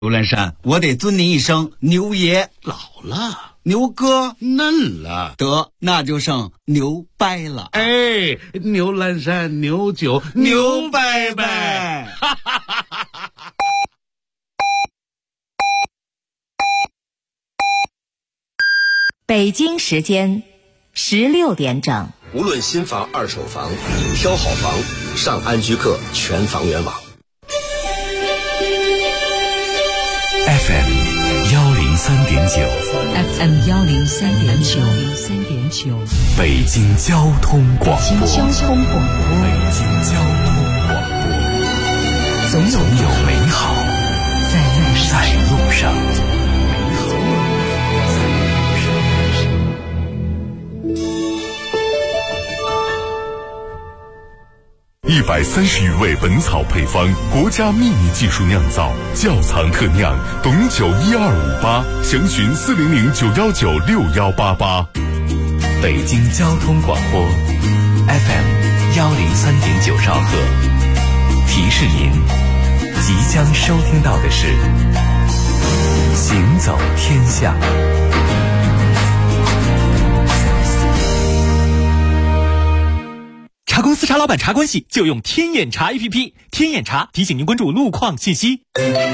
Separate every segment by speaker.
Speaker 1: 刘兰山，我得尊你一声牛爷。
Speaker 2: 老了，
Speaker 1: 牛哥
Speaker 2: 嫩了，
Speaker 1: 得那就剩牛掰了。
Speaker 2: 哎，牛栏山牛酒牛掰掰，哈哈哈哈哈！
Speaker 3: 北京时间16点整。
Speaker 4: 无论新房二手房，挑好房上安居客全房源网。
Speaker 5: FM 103.9，FM
Speaker 3: 103.9，
Speaker 5: 北京交通广播，
Speaker 3: 北京交通广播，
Speaker 5: 总有美好在路上。130余味本草配方，国家秘密技术酿造，窖藏特酿，董酒12588，详询400-919-6188。北京交通广播 FM 103.9兆赫，提示您，即将收听到的是行走天下。
Speaker 6: 茶公司茶老板茶关系就用天眼查 APP， 天眼查提醒您关注路况信息。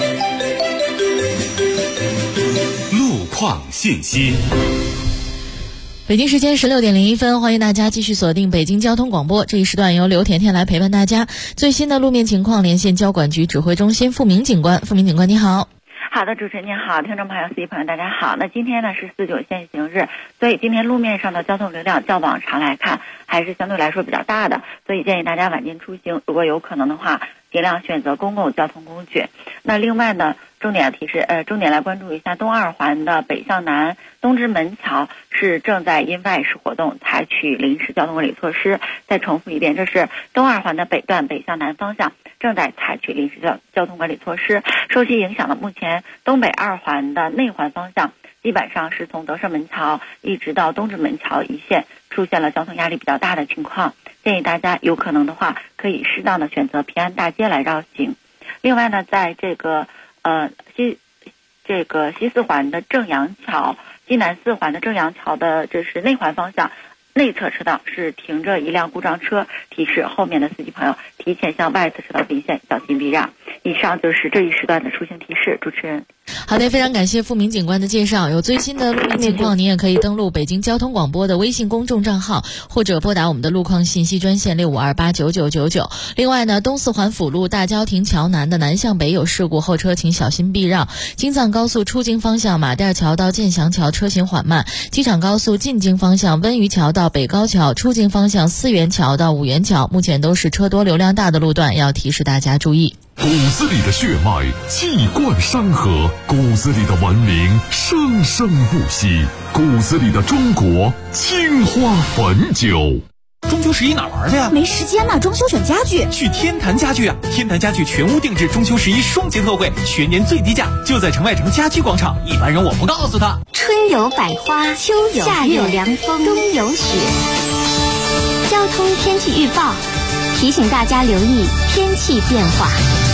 Speaker 5: 路况信息。
Speaker 7: 北京时间16点01分，欢迎大家继续锁定北京交通广播。这一时段由刘甜甜来陪伴大家。最新的路面情况，连线交管局指挥中心付明警官。付明警官，你好。
Speaker 8: 好的，主持人您好，听众朋友、司机朋友大家好。那今天呢是49限行日，所以今天路面上的交通流量较往常来看还是相对来说比较大的，所以建议大家晚间出行，如果有可能的话，尽量选择公共交通工具。那另外呢，重点来关注一下东二环的北向南东直门桥是正在因外事活动采取临时交通管理措施。再重复一遍，这是东二环的北段北向南方向正在采取临时交通管理措施。受其影响的，目前东北二环的内环方向基本上是从德胜门桥一直到东直门桥一线出现了交通压力比较大的情况，建议大家有可能的话可以适当的选择平安大街来绕行。另外呢，在这个西四环的正阳桥、西南四环的正阳桥的这是内环方向内侧车道是停着一辆故障车，提示后面的司机朋友提前向外侧车道并线，小心避让。以上就是这一时段的出行提示，主持人。
Speaker 7: 好的，非常感谢付明警官的介绍。有最新的路面情况，您也可以登录北京交通广播的微信公众账号，或者拨打我们的路况信息专线65289999。另外呢，东四环辅路大郊亭桥南的南向北有事故，后车请小心避让。京藏高速出京方向马甸桥到建祥桥车行缓慢，机场高速进京方向温榆桥到北高桥，出京方向思源桥到五源桥，目前都是车多流量大的路段，要提示大家注意。
Speaker 5: 骨子里的血脉气贯山河，骨子里的文明生生不息，骨子里的中国青花汾酒。
Speaker 6: 中秋11哪玩的呀？
Speaker 9: 没时间呢，装修选家具。
Speaker 6: 去天坛家具啊！天坛家具全屋定制中秋11双节特惠，全年最低价，就在城外城家居广场。一般人我不告诉他。
Speaker 9: 春有百花，秋有夏有凉风，冬有雪。交通天气预报提醒大家留意天气变化。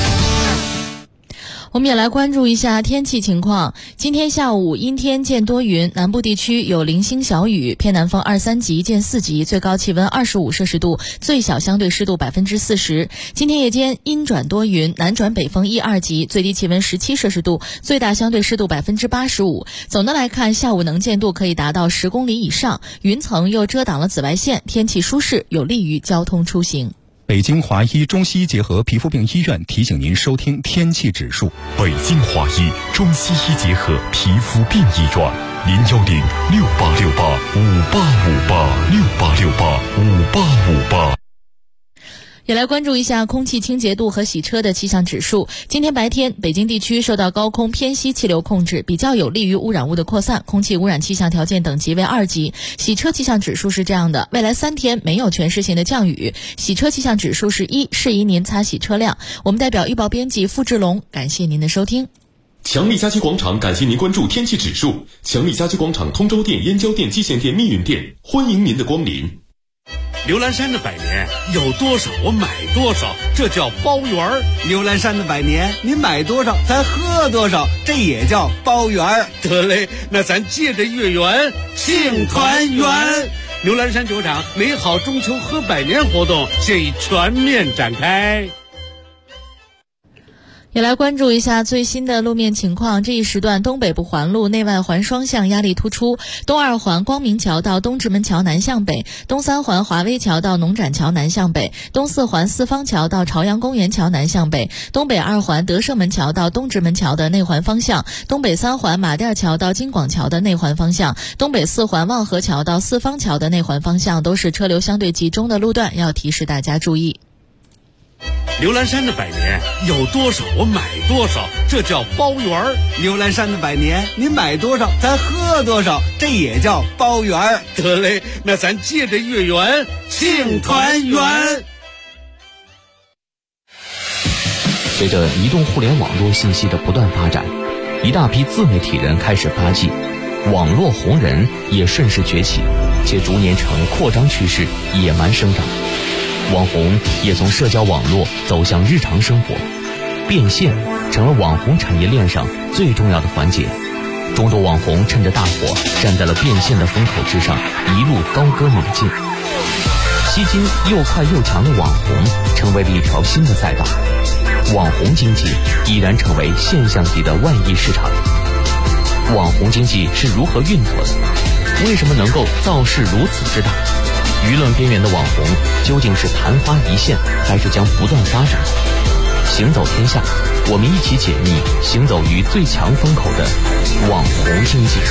Speaker 7: 我们也来关注一下天气情况。今天下午阴天见多云，南部地区有零星小雨，偏南风2、3级见4级，最高气温25摄氏度，最小相对湿度40%。今天夜间阴转多云，南转北风1、2级，最低气温17摄氏度，最大相对湿度85%。总的来看，下午能见度可以达到10公里以上，云层又遮挡了紫外线，天气舒适，有利于交通出行。
Speaker 10: 北京华医中西医结合皮肤病医院提醒您收听天气指数。
Speaker 5: 北京华医中西医结合皮肤病医院，010-6868-5858，6868-5858。
Speaker 7: 也来关注一下空气清洁度和洗车的气象指数。今天白天，北京地区受到高空偏西气流控制，比较有利于污染物的扩散，空气污染气象条件等级为2级。洗车气象指数是这样的：未来3天没有全市性的降雨，洗车气象指数是1，适宜您擦洗车辆。我们代表预报编辑付志龙，感谢您的收听。
Speaker 11: 强力家居广场感谢您关注天气指数。强力家居广场通州店、燕郊店、蓟县店、密云店，欢迎您的光临。
Speaker 2: 刘兰山的百年有多少我买多少，这叫包圆儿。
Speaker 1: 刘兰山的百年，你买多少咱喝多少，这也叫包圆儿。
Speaker 2: 得嘞，那咱借着月圆庆团圆。刘兰山酒厂美好中秋喝百年活动现已全面展开。
Speaker 7: 也来关注一下最新的路面情况。这一时段东北部环路内外环双向压力突出，东二环光明桥到东直门桥南向北，东三环华威桥到农展桥南向北，东四环四方桥到朝阳公园桥南向北，东北二环德胜门桥到东直门桥的内环方向，东北三环马甸桥到金广桥的内环方向，东北四环望河桥到四方桥的内环方向都是车流相对集中的路段，要提示大家注意。
Speaker 2: 刘兰山的百年有多少我买多少，这叫包圆儿。
Speaker 1: 刘兰山的百年，你买多少咱喝多少，这也叫包圆儿。
Speaker 2: 得嘞，那咱借着月圆庆团圆。
Speaker 12: 随着移动互联网络信息的不断发展，一大批自媒体人开始发迹，网络红人也顺势崛起，且逐年呈扩张趋势，野蛮生长。网红也从社交网络走向日常生活，变现成了网红产业链上最重要的环节。众多网红趁着大火，站在了变现的风口之上，一路高歌猛进。吸金又快又强的网红成为了一条新的赛道，网红经济已然成为现象级的万亿市场。网红经济是如何运作的？为什么能够造势如此之大？舆论边缘的网红究竟是昙花一现，还是将不断发展？行走天下，我们一起解密行走于最强风口的网红经济。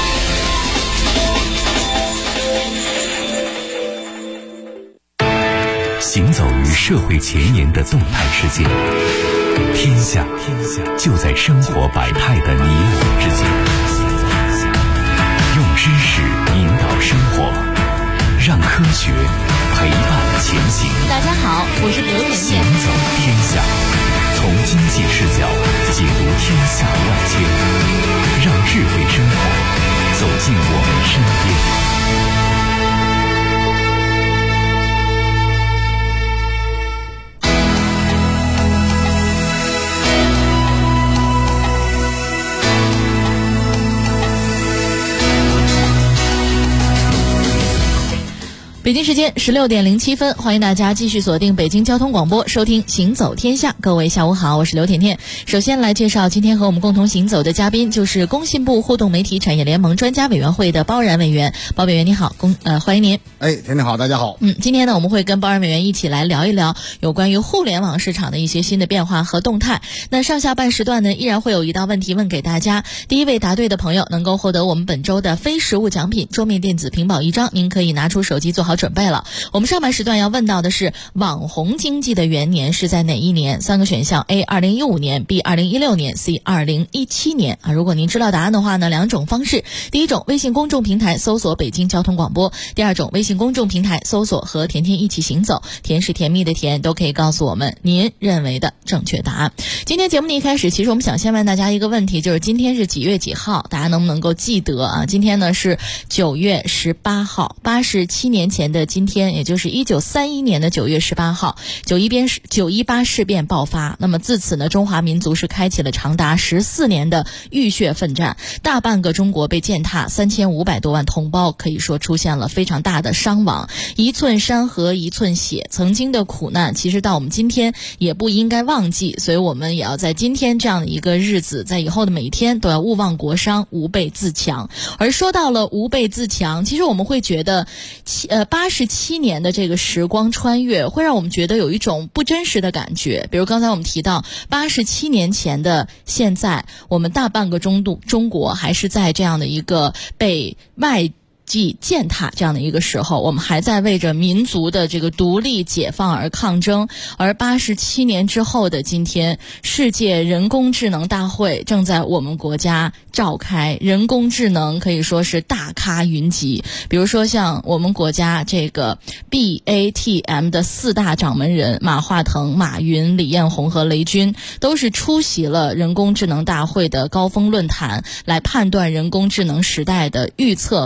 Speaker 13: 行走于社会前沿的动态世界，天下就在生活百态的你我之间。用知识引导生活，让科学陪伴前行。
Speaker 7: 大家好，我是刘甜甜。
Speaker 13: 行走天下，从经济视角解读天下万千，让智慧生活走进我们身边。
Speaker 7: 北京时间16点07分，欢迎大家继续锁定北京交通广播，收听行走天下。各位下午好，我是刘甜甜。首先来介绍今天和我们共同行走的嘉宾，就是工信部互动媒体产业联盟专家委员会的包然委员。包委员你好，欢迎您。
Speaker 14: 甜甜好，大家好。
Speaker 7: 今天呢，我们会跟包然委员一起来聊一聊有关于互联网市场的一些新的变化和动态。那上下半时段呢，依然会有一道问题问给大家。第一位答对的朋友能够获得我们本周的非实物奖品桌面电子屏保1张，您可以拿出手机做好准备了。我们上半时段要问到的是网红经济的元年是在哪一年？3个选项 A 2015年 B 2016年 C 2017年如果您知道答案的话呢，2种方式。第一种，微信公众平台搜索北京交通广播；第二种，微信公众平台搜索和甜甜一起行走，甜是甜蜜的甜，都可以告诉我们您认为的正确答案。今天节目的一开始，其实我们想先问大家一个问题，就是今天是几月几号？大家能不能够记得啊？今天呢是9月18号，87年前的今天，也就是1931年的9月18号，918事变爆发。那么自此呢，中华民族是开启了长达14年的浴血奋战，大半个中国被践踏，3500多万同胞可以说出现了非常大的伤亡。一寸山河一寸血，曾经的苦难其实到我们今天也不应该忘记，所以我们也要在今天这样的一个日子，在以后的每一天都要勿忘国殇，吾辈自强。而说到了吾辈自强，其实我们会觉得87年的这个时光穿越会让我们觉得有一种不真实的感觉。比如刚才我们提到87年前的现在，我们大半个中国还是在这样的一个被外即践踏这样的一个时候，我们还在为着民族的这个独立解放而抗争。而87年之后的今天，世界人工智能大会正在我们国家召开，人工智能可以说是大咖云集。比如说像我们国家这个 BATM 的4大掌门人马化腾、马云、李彦宏和雷军，都是出席了人工智能大会的高峰论坛，来判断人工智能时代的预测和发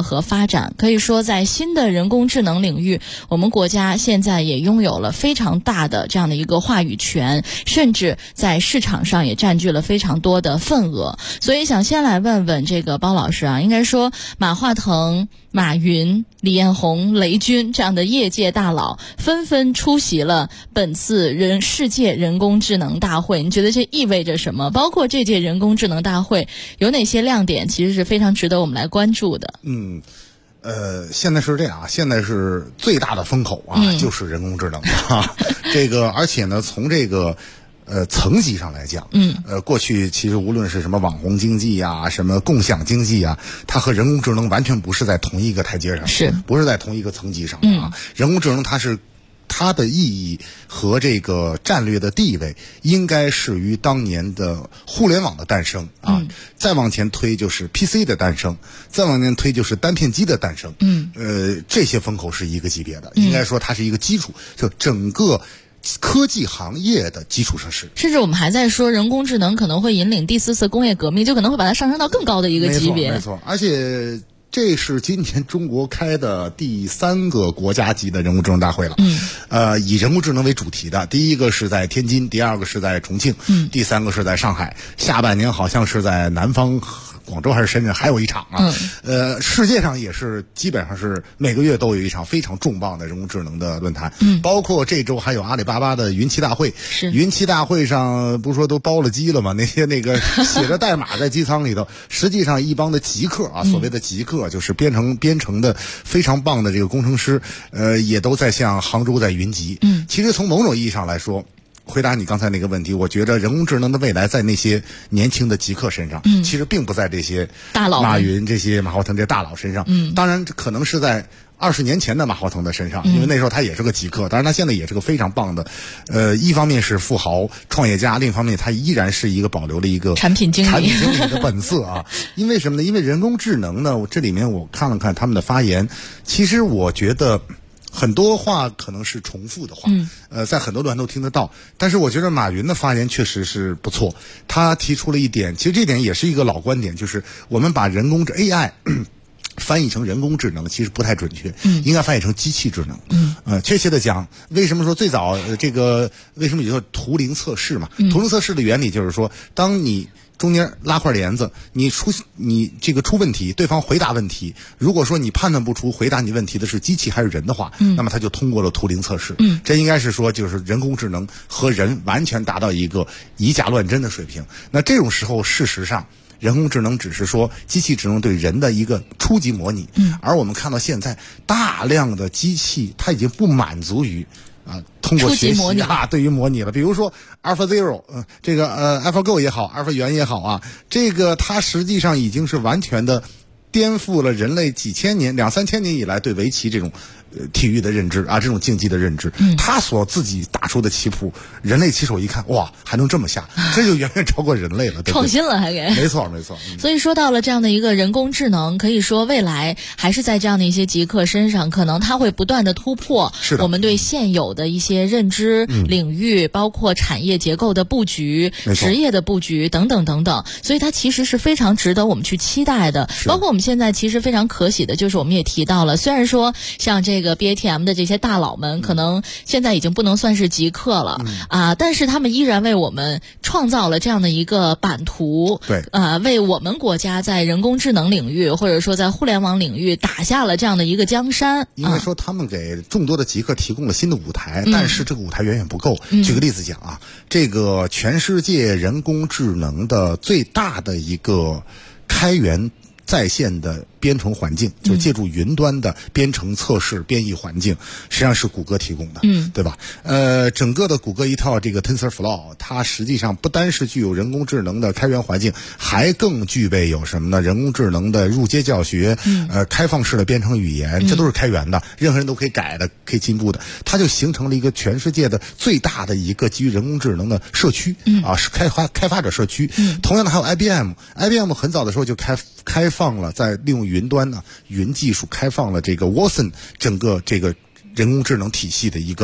Speaker 7: 发展。可以说在新的人工智能领域，我们国家现在也拥有了非常大的这样的一个话语权，甚至在市场上也占据了非常多的份额。所以想先来问问这个包老师啊，应该说马化腾、马云、李彦宏、雷军这样的业界大佬纷纷出席了本次世界人工智能大会，你觉得这意味着什么？包括这届人工智能大会有哪些亮点，其实是非常值得我们来关注的。
Speaker 14: 现在是这样啊，现在是最大的风口啊，就是人工智能啊。这个而且呢，从这个层级上来讲，过去其实无论是什么网红经济啊，什么共享经济啊，它和人工智能完全不是在同一个台阶上，不是在同一个层级上啊。人工智能它的意义和这个战略的地位应该是于当年的互联网的诞生啊，再往前推就是 PC 的诞生，再往前推就是单片机的诞生，这些风口是一个级别的，应该说它是一个基础，就整个科技行业的基础设施。
Speaker 7: 甚至我们还在说人工智能可能会引领第4次工业革命，就可能会把它上升到更高的一个级别。
Speaker 14: 没错，而且这是今年中国开的第3个国家级的人工智能大会了。以人工智能为主题的，第一个是在天津，第2个是在重庆，第3个是在上海，下半年好像是在南方广州还是深圳还有一场啊。世界上也是基本上是每个月都有一场非常重磅的人工智能的论坛。包括这周还有阿里巴巴的云栖大会。云栖大会上不是说都包了机了吗？那些写着代码在机舱里头，实际上一帮的极客啊，所谓的极客就是编程的非常棒的这个工程师，也都在向杭州在云集。其实从某种意义上来说，回答你刚才那个问题，我觉得人工智能的未来在那些年轻的极客身上，其实并不在这些
Speaker 7: 大佬
Speaker 14: 马云、这些马化腾这些大佬身上。当然可能是在20年前的马化腾的身上，因为那时候他也是个极客，当然他现在也是个非常棒的，一方面是富豪创业家，另一方面他依然是一个保留了一个
Speaker 7: 产品经理
Speaker 14: 的本色啊。因为什么呢？因为人工智能呢，这里面我看了看他们的发言，其实我觉得很多话可能是重复的话，在很多段都听得到，但是我觉得马云的发言确实是不错。他提出了一点，其实这点也是一个老观点，就是我们把人工AI翻译成人工智能其实不太准确，应该翻译成机器智能。确切的讲，为什么说最早为什么有图灵测试嘛？图灵测试的原理就是说，当你中间拉块帘子，你这个出问题，对方回答问题，如果说你判断不出回答你问题的是机器还是人的话，那么他就通过了图灵测试。这应该是说就是人工智能和人完全达到一个以假乱真的水平。那这种时候，事实上人工智能只是说机器智能对人的一个初级模拟，而我们看到现在大量的机器它已经不满足于通过学习对于模拟了。比如说 AlphaZero， 这个AlphaGo 也好 ，Alpha 元也好啊，这个它实际上已经是完全的颠覆了人类几千年、2、3千年以来对围棋这种体育的认知啊，这种竞技的认知。他所自己打出的棋谱，人类棋手一看，哇，还能这么下，这就远远超过人类了，对不对？
Speaker 7: 创新了还给。
Speaker 14: 没错。
Speaker 7: 所以说到了这样的一个人工智能，可以说未来还是在这样的一些极客身上，可能它会不断的突破我们对现有的一些认知领域，包括产业结构的布局、职业的布局等等等等。所以它其实是非常值得我们去期待的。包括我们现在其实非常可喜的就是我们也提到了，虽然说像这个 BATM 的这些大佬们可能现在已经不能算是极客了但是他们依然为我们创造了这样的一个版图，为我们国家在人工智能领域或者说在互联网领域打下了这样的一个江山。
Speaker 14: 应该说他们给众多的极客提供了新的舞台，但是这个舞台远远不够。举个例子讲啊，这个全世界人工智能的最大的一个开源在线的编程环境，就是借助云端的编程测试编译环境，实际上是谷歌提供的，对吧？整个的谷歌一套这个 TensorFlow， 它实际上不单是具有人工智能的开源环境，还更具备有什么呢？人工智能的入阶教学，开放式的编程语言，这都是开源的，任何人都可以改的，可以进步的。它就形成了一个全世界的最大的一个基于人工智能的社区，是开发者社区。同样的还有 IBM 很早的时候就开放了，在利用云端云技术开放了这个 Watson 整个这个人工智能体系的一个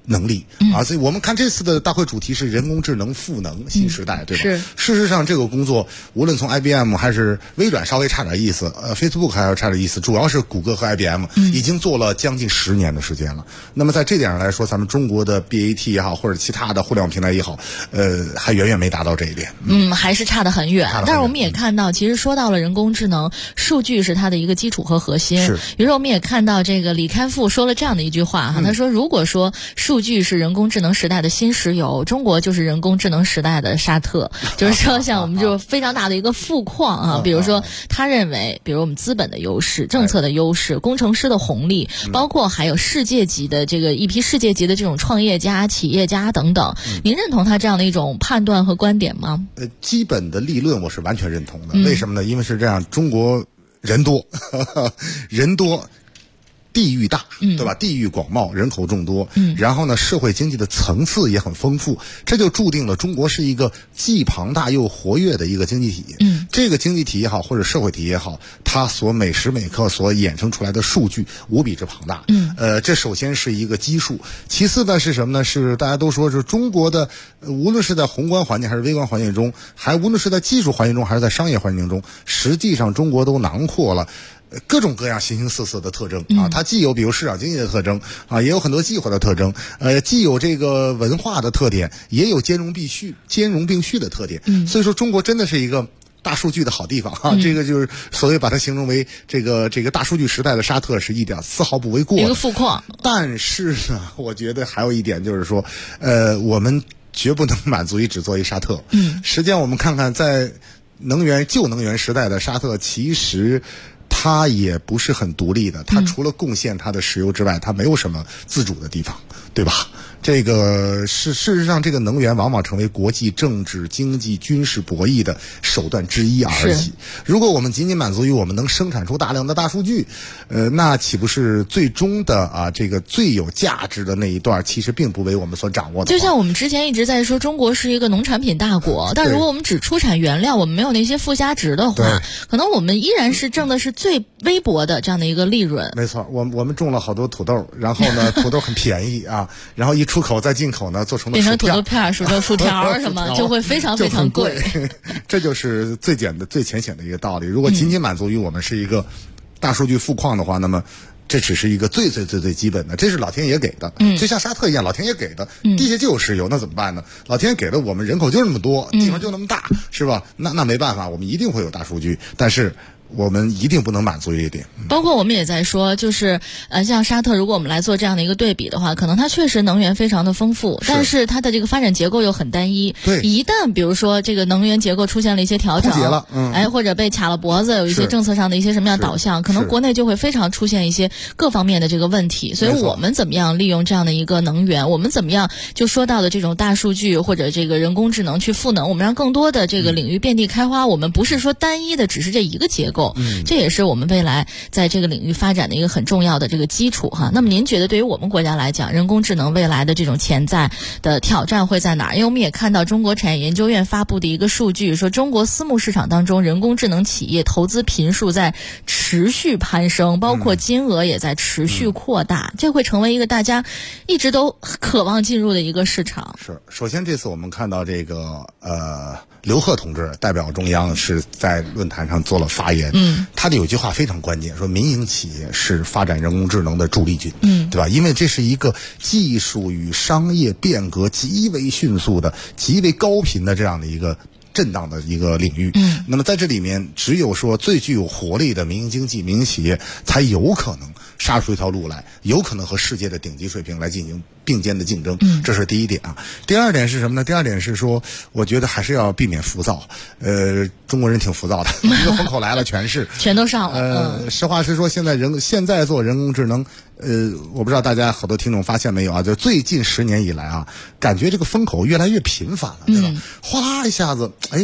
Speaker 14: 能力所以我们看这次的大会主题是人工智能赋能新时代，对吧？
Speaker 7: 是。
Speaker 14: 事实上，这个工作无论从 IBM 还是微软稍微差点意思，Facebook 还要差点意思，主要是谷歌和 IBM 已经做了将近10年的时间了。那么在这点上来说，咱们中国的 BAT 也好，或者其他的互联网平台也好，还远远没达到这一点。
Speaker 7: 还是差得很远。但是我们也看到，其实说到了人工智能，数据是它的一个基础和核心。
Speaker 14: 是。
Speaker 7: 比如说我们也看到这个李开复说了这样的一句话他说，如果说数据是人工智能时代的新石油，中国就是人工智能时代的沙特。就是说像我们就非常大的一个富矿比如说他认为，比如我们资本的优势、政策的优势、工程师的红利，包括还有世界级的这个一批世界级的这种创业家、企业家等等。您认同他这样的一种判断和观点吗？
Speaker 14: 基本的立论我是完全认同的。为什么呢？因为是这样，中国人多人多，地域大，对吧？地域广袤，人口众多，然后呢，社会经济的层次也很丰富，这就注定了中国是一个既庞大又活跃的一个经济体。这个经济体也好，或者社会体也好，它所每时每刻所衍生出来的数据无比之庞大。这首先是一个基数，其次呢是什么呢？是大家都说是中国的，无论是在宏观环境还是微观环境中，还无论是在技术环境中还是在商业环境中，实际上中国都囊括了各种各样形形色色的特征它既有比如市场经济的特征也有很多计划的特征，既有这个文化的特点，也有兼容并蓄的特点。所以说中国真的是一个大数据的好地方这个就是所谓把它形容为这个大数据时代的沙特是一点丝毫不为过的
Speaker 7: 一个富矿。
Speaker 14: 但是呢，我觉得还有一点就是说，我们绝不能满足于只做一沙特。实际上我们看看在旧能源时代的沙特，其实它也不是很独立的，它除了贡献它的石油之外，它没有什么自主的地方，对吧？这个事实上，这个能源往往成为国际政治、经济、军事博弈的手段之一而已。如果我们仅仅满足于我们能生产出大量的大数据，那岂不是最终的这个最有价值的那一段，其实并不为我们所掌握的？
Speaker 7: 就像我们之前一直在说，中国是一个农产品大国，但如果我们只出产原料，我们没有那些附加值的话，可能我们依然是挣的是最微薄的这样的一个利润。
Speaker 14: 没错，我们种了好多土豆，然后呢，土豆很便宜然后一出口再进口呢，做成了
Speaker 7: 变成土豆片、薯条什么，就会非常非常贵。
Speaker 14: 这就是最浅显的一个道理。如果仅仅满足于我们是一个大数据富矿的话，那么这只是一个最基本的，这是老天爷给的。就像沙特一样，老天爷给的，地下就有石油，那怎么办呢？老天爷给了我们人口就那么多，地方就那么大，是吧？那没办法，我们一定会有大数据，但是我们一定不能满足于一点。
Speaker 7: 包括我们也在说，就是像沙特，如果我们来做这样的一个对比的话，可能它确实能源非常的丰富，但是它的这个发展结构又很单一。
Speaker 14: 对，
Speaker 7: 一旦比如说这个能源结构出现了一些调整，或者被卡了脖子，有一些政策上的一些什么样导向，可能国内就会非常出现一些各方面的这个问题。所以我们怎么样利用这样的一个能源，我们怎么样就说到的这种大数据或者这个人工智能去赋能，我们让更多的这个领域遍地开花。我们不是说单一的只是这一个结构，这也是我们未来在这个领域发展的一个很重要的这个基础那么您觉得对于我们国家来讲，人工智能未来的这种潜在的挑战会在哪儿？因为我们也看到中国产业研究院发布的一个数据，说中国私募市场当中人工智能企业投资频数在持续攀升，包括金额也在持续扩大，这会成为一个大家一直都渴望进入的一个市场。
Speaker 14: 是，首先这次我们看到这个刘鹤同志代表中央是在论坛上做了发言，他的有句话非常关键，说民营企业是发展人工智能的助力军，对吧？因为这是一个技术与商业变革极为迅速的、极为高频的这样的一个震荡的一个领域。那么在这里面，只有说最具有活力的民营经济、民营企业才有可能杀出一条路来，有可能和世界的顶级水平来进行并肩的竞争。这是第一点第二点是什么呢？第二点是说，我觉得还是要避免浮躁。中国人挺浮躁的，一个风口来了，全
Speaker 7: 都上了。
Speaker 14: 实话实说，现在做人工智能，我不知道大家好多听众发现没有就最近10年以来感觉这个风口越来越频繁了，对吧？哗啦一下子，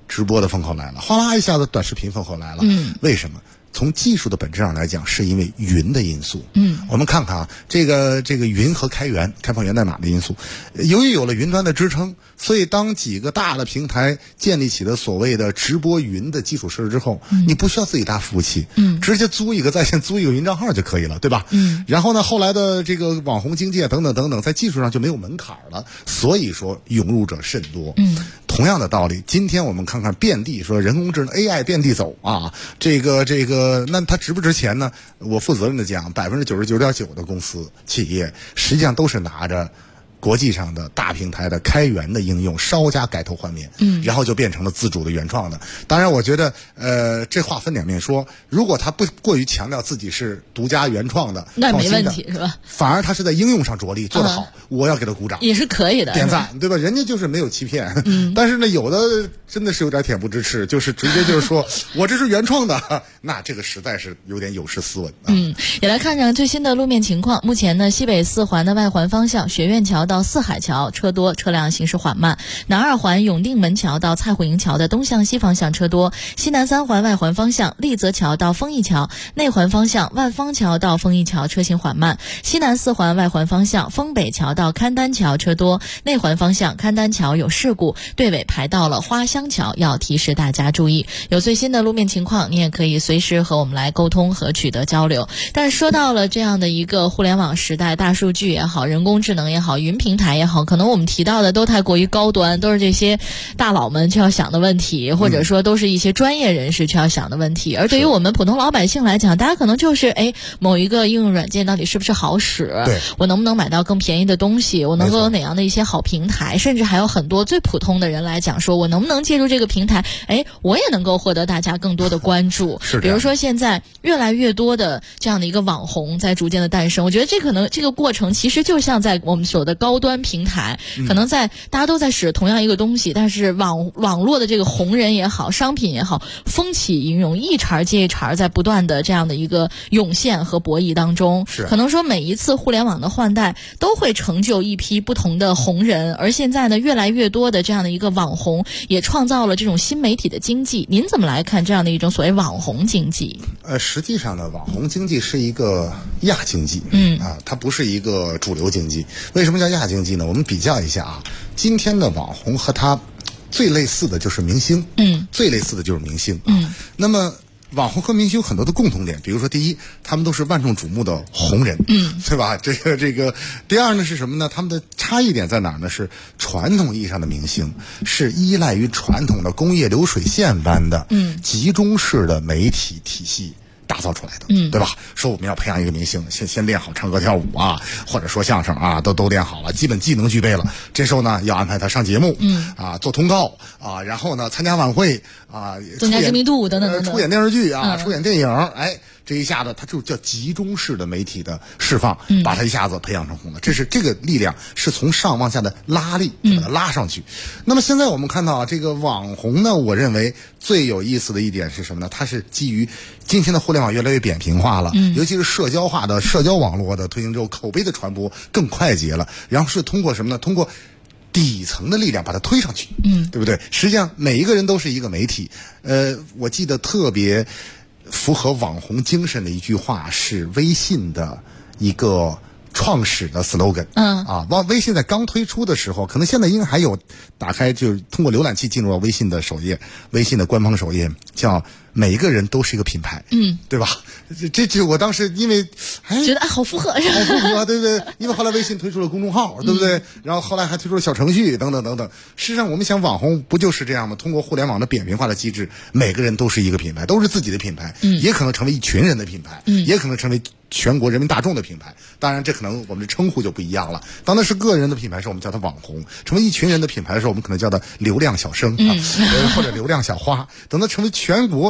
Speaker 14: 直播的风口来了，哗啦一下子短视频风口来了。为什么？从技术的本质上来讲，是因为云的因素。我们看看啊，这个云和开放源代码的因素，由于有了云端的支撑，所以当几个大的平台建立起了所谓的直播云的基础设施之后，你不需要自己搭服务器，直接租一个在线租一个云账号就可以了，对吧？然后呢，后来的这个网红经济等等等等，在技术上就没有门槛了，所以说涌入者甚多。同样的道理，今天我们看看遍地说人工智能 AI 遍地走啊，这个那它值不值钱呢？我负责任的讲，99.9%的公司企业实际上都是拿着国际上的大平台的开源的应用，稍加改头换面，然后就变成了自主的原创的。当然我觉得这话分两面说，如果他不过于强调自己是独家原创的，
Speaker 7: 那没问题是吧？
Speaker 14: 反而他是在应用上着力做得好，我要给他鼓掌，
Speaker 7: 也是可以的，
Speaker 14: 点赞，对吧？人家就是没有欺骗，但是呢，有的真的是有点恬不知耻，就是直接就是说我这是原创的，那这个实在是有点有失斯文。
Speaker 7: 也来看看最新的路面情况。目前呢，西北四环的外环方向学院桥到四海桥车多，车辆行驶缓慢；南二环永定门桥到蔡虎营桥的东向西方向车多；西南三环外环方向立泽桥到丰益桥，内环方向万方桥到丰益桥车行缓慢；西南四环外环方向丰北桥到勘丹桥车多；内环方向勘丹桥有事故，队尾排到了花乡桥，要提示大家注意。有最新的路面情况，你也可以随时和我们来沟通和取得交流。但是说到了这样的一个互联网时代，大数据也好，人工智能也好，云平台也好，可能我们提到的都太过于高端，都是这些大佬们就要想的问题，或者说都是一些专业人士就要想的问题。而对于我们普通老百姓来讲，大家可能就是某一个应用软件到底是不是好使，我能不能买到更便宜的东西，我能够有哪样的一些好平台，甚至还有很多最普通的人来讲，说我能不能借助这个平台，我也能够获得大家更多的关注。比如说现在越来越多的这样的一个网红在逐渐的诞生，我觉得这个过程其实就像在我们说的高端平台，可能在大家都在使同样一个东西，但是网络的这个红人也好，商品也好，风起云涌，一茬接一茬，在不断的这样的一个涌现和博弈当中，可能说每一次互联网的换代都会成就一批不同的红人，而现在呢，越来越多的这样的一个网红也创造了这种新媒体的经济。您怎么来看这样的一种所谓网红经济？
Speaker 14: 实际上呢，网红经济是一个亚经济，它不是一个主流经济。为什么叫亚经济呢？我们比较一下啊，今天的网红和它最类似的就是明星，最类似的就是明星，那么网红和明星有很多的共同点，比如说第一，他们都是万众瞩目的红人，对吧？这个。第二呢是什么呢？他们的差异点在哪儿呢？是传统意义上的明星是依赖于传统的工业流水线般的集中式的媒体体系打造出来的，对吧？说我们要培养一个明星，先练好唱歌跳舞啊，或者说相声啊，都练好了，基本技能具备了。这时候呢，要安排他上节目，做通告啊，然后呢，参加晚会啊，
Speaker 7: 增加知名度等等，
Speaker 14: 出演电视剧啊，出演电影，这一下子它就叫集中式的媒体的释放，把它一下子培养成红了。这个力量是从上往下的拉力，把它拉上去。那么现在我们看到啊，这个网红呢，我认为最有意思的一点是什么呢？它是基于今天的互联网越来越扁平化了，尤其是社交化的社交网络的推行之后，口碑的传播更快捷了。然后是通过什么呢？通过底层的力量把它推上去，对不对？实际上每一个人都是一个媒体。我记得特别符合网红精神的一句话是微信的一个创始的 slogan，微信在刚推出的时候，可能现在应该还有，打开就是通过浏览器进入到微信的首页，微信的官方首页叫每一个人都是一个品牌，对吧？这我当时因为
Speaker 7: 觉得好符合，
Speaker 14: 好符合，对不对？因为后来微信推出了公众号，对不对？然后后来还推出了小程序等等等等。事实上，我们想网红不就是这样吗？通过互联网的扁平化的机制，每个人都是一个品牌，都是自己的品牌，也可能成为一群人的品牌，也可能成为全国人民大众的品牌。当然，这可能我们的称呼就不一样了。当那是个人的品牌时，我们叫它网红；成为一群人的品牌的时候，我们可能叫它流量小生或者流量小花。等它成为全国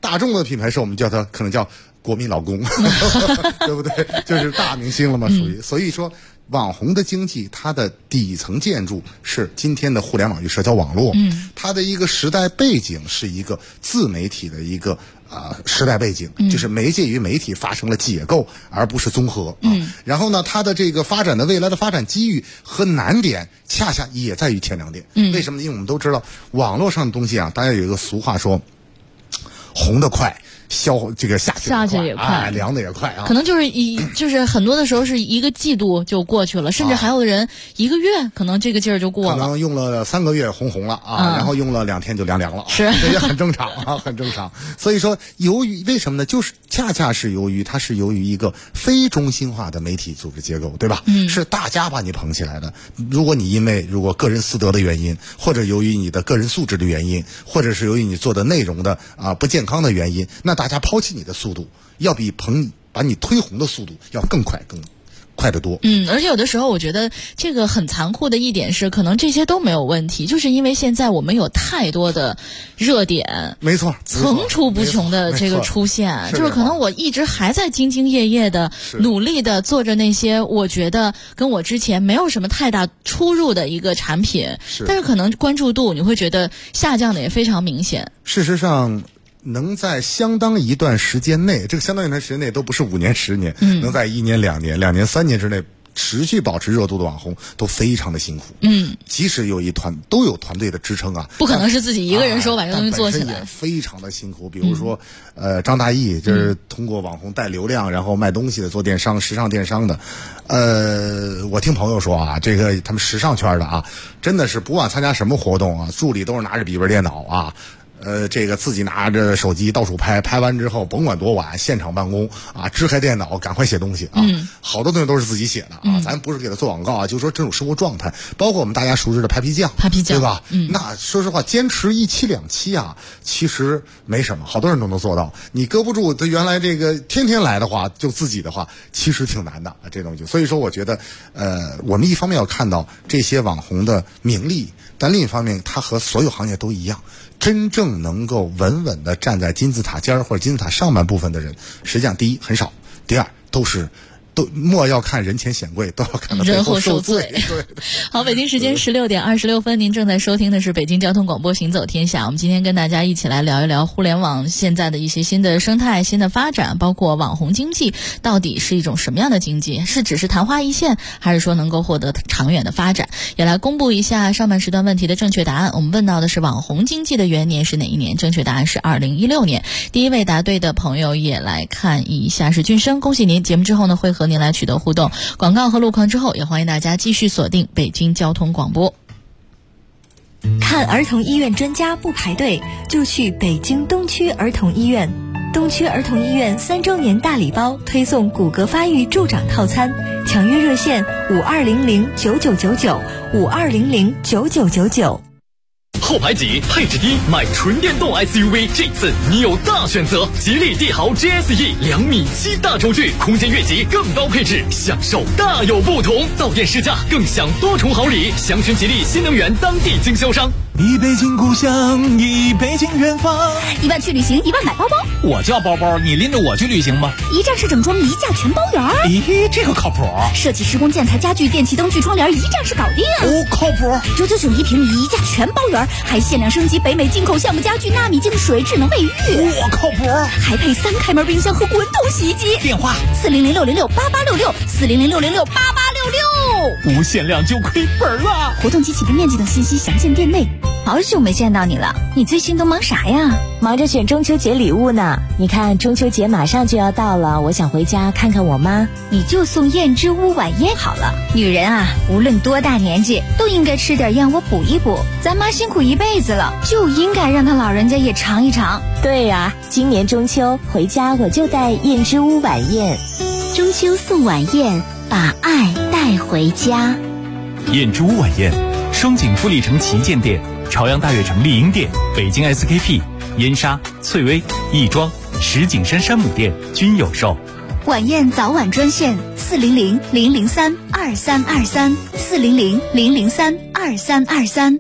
Speaker 14: 大众的品牌是我们叫它可能叫国民老公，对不对？就是大明星了嘛，属于。所以说，网红的经济它的底层建筑是今天的互联网与社交网络，它的一个时代背景是一个自媒体的一个时代背景，就是媒介与媒体发生了解构，而不是综合然后呢，它的这个发展的未来的发展机遇和难点，恰恰也在于前两点。为什么呢？因为我们都知道，网络上的东西啊，大家有一个俗话说，红得快。这个下去也快，凉的也快啊！
Speaker 7: 可能就是很多的时候是一个季度就过去了，甚至还有人1个月，可能这个劲儿就过了。
Speaker 14: 可能用了3个月红了然后用了2天就凉了，
Speaker 7: 是，
Speaker 14: 这也很正常很正常。所以说，为什么呢？就是恰恰是由于一个非中心化的媒体组织结构，对吧？是大家把你捧起来的。如果个人私德的原因，或者由于你的个人素质的原因，或者是由于你做的内容的不健康的原因，那大家抛弃你的速度要比把你推红的速度要更快得多。
Speaker 7: 而且有的时候我觉得这个很残酷的一点是，可能这些都没有问题，就是因为现在我们有太多的热点，
Speaker 14: 没错，
Speaker 7: 层出不穷的这个出现，就是可能我一直还在兢兢业业的努力的做着那些我觉得跟我之前没有什么太大出入的一个产品，但是可能关注度你会觉得下降的也非常明显。
Speaker 14: 事实上能在相当一段时间内，这个相当一段时间内都不是5年10年，能在1年2年2年3年之内持续保持热度的网红都非常的辛苦。即使都有团队的支撑不
Speaker 7: 可能是自己一个人说把这东西做起来，
Speaker 14: 也非常的辛苦。比如说张大奕就是通过网红带流量然后卖东西的，做电商，时尚电商的。我听朋友说这个他们时尚圈的真的是不管参加什么活动助理都是拿着笔记本电脑这个自己拿着手机到处拍完之后甭管多晚现场办公支开电脑赶快写东西好多东西都是自己写的咱不是给他做广告就说这种生活状态，包括我们大家熟知的拍皮酱对吧那说实话坚持1期2期其实没什么，好多人都能做到。你搁不住他原来这个天天来的话，就自己的话其实挺难的这东西。所以说我觉得我们一方面要看到这些网红的名利，但另一方面他和所有行业都一样，真正能够稳稳地站在金字塔尖或者金字塔上半部分的人，实际上第一很少，第二都莫要看人前显贵，都要看到
Speaker 7: 人后受罪。
Speaker 14: 对，
Speaker 7: 好，北京时间16点26分，您正在收听的是北京交通广播行走天下。我们今天跟大家一起来聊一聊互联网现在的一些新的生态、新的发展，包括网红经济到底是一种什么样的经济？是只是昙花一现，还是说能够获得长远的发展？也来公布一下上半时段问题的正确答案。我们问到的是网红经济的元年是哪一年？正确答案是2016年。第一位答对的朋友也来看一下是俊生，恭喜您！节目之后呢会和您来取得互动。广告和路况之后，也欢迎大家继续锁定北京交通广播。
Speaker 15: 看儿童医院专家不排队，就去北京东区儿童医院。东区儿童医院3周年大礼包推送骨骼发育助长套餐，抢约热线5200999952009999。
Speaker 16: 后排挤，配置低，买纯电动 SUV， 这次你有大选择。吉利帝豪 GSE 2.7米大轴距，空间越级，更高配置，享受大有不同。到店试驾，更享多重好礼。详询吉利新能源当地经销商。
Speaker 6: 忆北京故乡，忆北京远方。
Speaker 17: 1万去旅行，1万买包包。
Speaker 6: 我叫包包，你拎着我去旅行吧。
Speaker 17: 一站式整装，一价全包圆。
Speaker 6: 咦，这个靠谱。
Speaker 17: 设计、施工、建材、家具、电器、灯具、窗帘，一站式搞定。
Speaker 6: 靠谱。
Speaker 17: 999一平米，一价全包圆，还限量升级北美进口橡木家具、纳米净水、智能卫浴。
Speaker 6: 靠谱。
Speaker 17: 还配3开门冰箱和滚筒洗衣机。
Speaker 6: 电话
Speaker 17: ：4006668866，4006668866。
Speaker 6: 无限量就亏本了。
Speaker 17: 活动及起订面积等信息详见店内。好久没见到你了，你最近都忙啥呀？
Speaker 18: 忙着选中秋节礼物呢。你看中秋节马上就要到了，我想回家看看我妈。
Speaker 17: 你就送燕之屋晚宴好了。女人啊，无论多大年纪，都应该吃点燕窝补一补。咱妈辛苦一辈子了，就应该让她老人家也尝一尝。
Speaker 18: 对呀，今年中秋回家我就带燕之屋晚宴。
Speaker 9: 中秋送晚宴，把爱带回家。
Speaker 6: 燕之屋晚宴，双井富力城旗舰店、朝阳大悦城丽婴店、北京 SKP、燕莎、翠微、亦庄、石景山山姆店均有售。
Speaker 17: 晚宴早晚专线：400-003-2323，400-003-2323。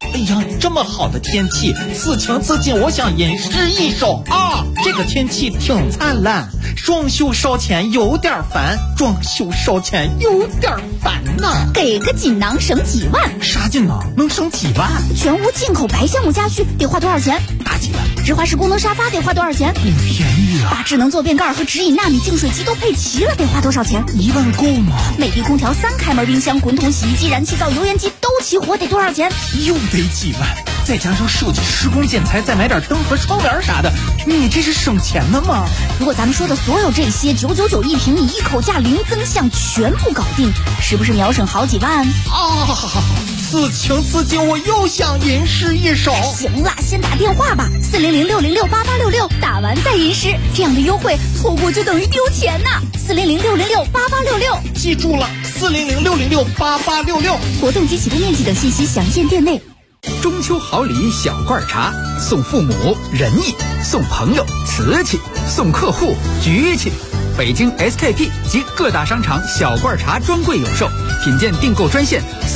Speaker 19: 哎呀，这么好的天气，此情此景，我想吟诗一首啊！这个天气挺灿烂，装修烧钱有点烦，装修烧钱有点烦呐。
Speaker 17: 给个锦囊省几万？
Speaker 19: 啥锦囊能省几万？
Speaker 17: 全屋进口白橡木家具得花多少钱？
Speaker 19: 大几万。
Speaker 17: 直滑式功能沙发得花多少钱？
Speaker 19: 很便宜啊。
Speaker 17: 把智能坐便盖和直饮纳米净水机都配齐了，得花多少钱
Speaker 19: ？1万够吗？
Speaker 17: 美的空调3开门冰箱、滚筒洗衣机、燃气灶、油烟机都齐活，得多少钱？
Speaker 19: 又得几万。再加上设计施工建材，再买点灯和窗帘啥的，你这是省钱呢吗？
Speaker 17: 如果咱们说的所有这些999一平米，一口价零增项全部搞定，是不是秒省好几万
Speaker 19: 啊？此情此景，我又想吟诗一首。
Speaker 17: 行了，先打电话吧，400-606-8866，打完再吟诗，这样的优惠错过就等于丢钱呐。400-606-8866，
Speaker 19: 记住了，400-606-8866。
Speaker 17: 活动及启动面积等信息详见店内。
Speaker 20: 中秋好礼小罐茶，送父母仁义，送朋友瓷器，送客户局气。北京 SKP 及各大商场小罐茶专柜有售，品鉴订购专线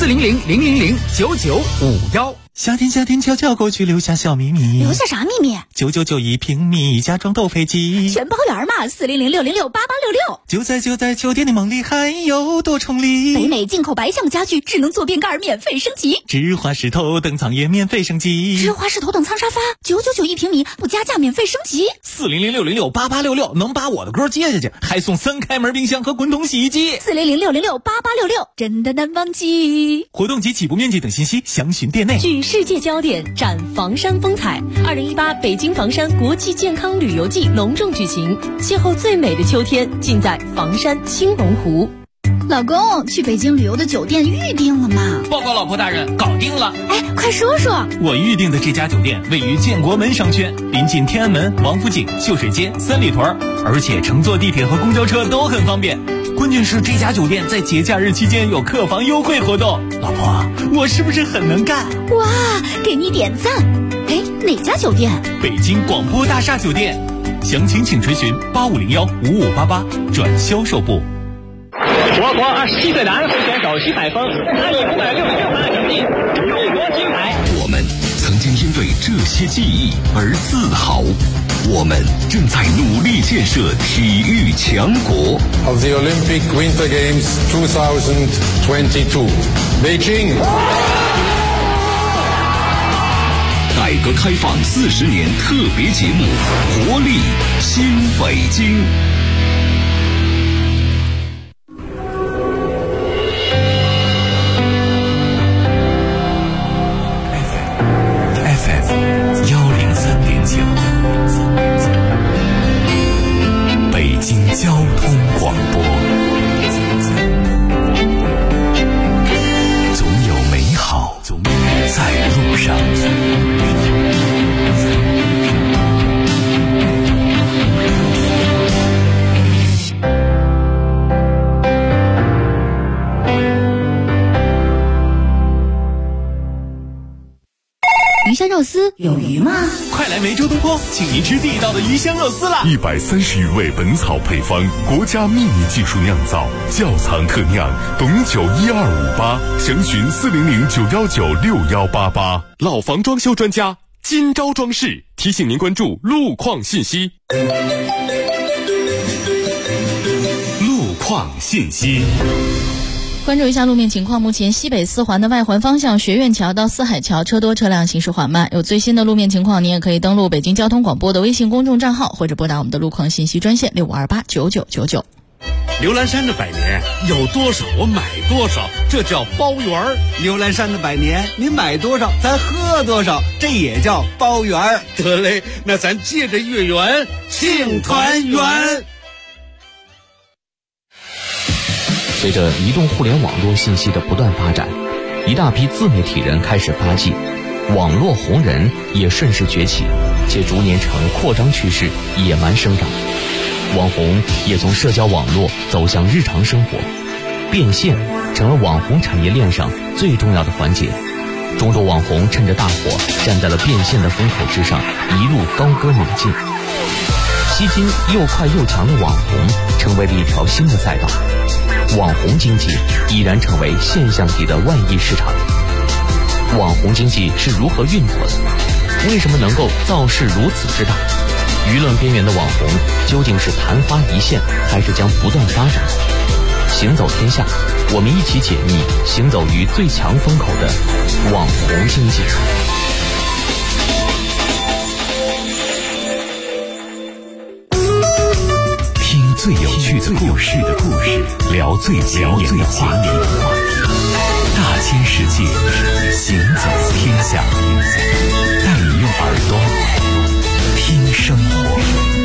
Speaker 20: 400-000-9951。
Speaker 19: 夏天悄悄过去，留下小秘密。
Speaker 17: 留下啥秘密
Speaker 19: ？999一平米，家装都配齐，
Speaker 17: 全包圆嘛。400-606-8866。
Speaker 19: 就在酒店的梦里，还有多重礼。
Speaker 17: 北美进口白橡木家具，智能坐便盖免费升级，
Speaker 19: 直滑式头等舱也免费升级，
Speaker 17: 直滑式头等舱沙发999一平米，不加价免费升级。
Speaker 19: 400-606-8866，能把我的歌接下去，还送3开门冰箱和滚筒洗衣机。
Speaker 17: 400-606-8866，真的难忘记。
Speaker 19: 活动及起步面积等信息详询店内。
Speaker 15: 聚世界焦点，展房山风采。2018北京房山国际健康旅游季隆重举行，邂逅最美的秋天，尽在房山青龙湖。
Speaker 17: 老公，去北京旅游的酒店预定了吗？
Speaker 19: 报告老婆大人，搞定了。
Speaker 17: 哎，快说说。
Speaker 19: 我预定的这家酒店位于建国门商圈，临近天安门、王府井、秀水街、三里屯，而且乘坐地铁和公交车都很方便。关键是这家酒店在节假日期间有客房优惠活动。老婆，我是不是很能干？
Speaker 17: 哇，给你点赞。哎，哪家酒店？
Speaker 19: 北京广播大厦酒店。详情请垂询8501-5588转销售部。
Speaker 21: 我国27岁男会选手徐海峰他以566分成绩入国金牌。
Speaker 5: 我们曾经因为这些记忆而自豪，我们正在努力建设体育强国。
Speaker 22: Of the Olympic Winter Games 2022, Beijing。
Speaker 5: 改革开放40年特别节目，活力新北京。
Speaker 13: 北京交通广播，总有美好在路上。
Speaker 17: 鱼香肉丝有鱼吗？
Speaker 19: 快来梅州东坡，请您吃地道的鱼香肉丝啦
Speaker 5: ！130余味本草配方，国家秘密技术酿造，窖藏特酿，董酒1258，详询400-919-6188。
Speaker 11: 老房装修专家金招装饰提醒您关注路况信息。
Speaker 5: 路况信息。
Speaker 7: 关注一下路面情况，目前西北4环的外环方向学院桥到四海桥车多车辆行驶缓慢。有最新的路面情况，你也可以登录北京交通广播的微信公众账号，或者拨打我们的路况信息专线65289999。
Speaker 2: 牛栏山的100年有多少我买多少，这叫包圆儿。
Speaker 1: 牛栏山的100年，你买多少咱喝多少，这也叫包圆儿。
Speaker 2: 得嘞，那咱借着月圆庆团圆。
Speaker 12: 随着移动互联网络信息的不断发展，一大批自媒体人开始发迹，网络红人也顺势崛起，且逐年呈扩张趋势，野蛮生长。网红也从社交网络走向日常生活，变现成了网红产业链上最重要的环节。众多网红趁着大火，站在了变现的风口之上，一路高歌猛进。吸金又快又强的网红成为了一条新的赛道，网红经济已然成为现象级的万亿市场。 网红经济是如何运作的？为什么能够造势如此之大？舆论边缘的网红究竟是昙花一现，还是将不断发展？行走天下，我们一起解密行走于最强风口的网红经济。
Speaker 13: 听最有趣的故事，聊最前沿的话题。大千世界，行走天下，带你用耳朵听生活。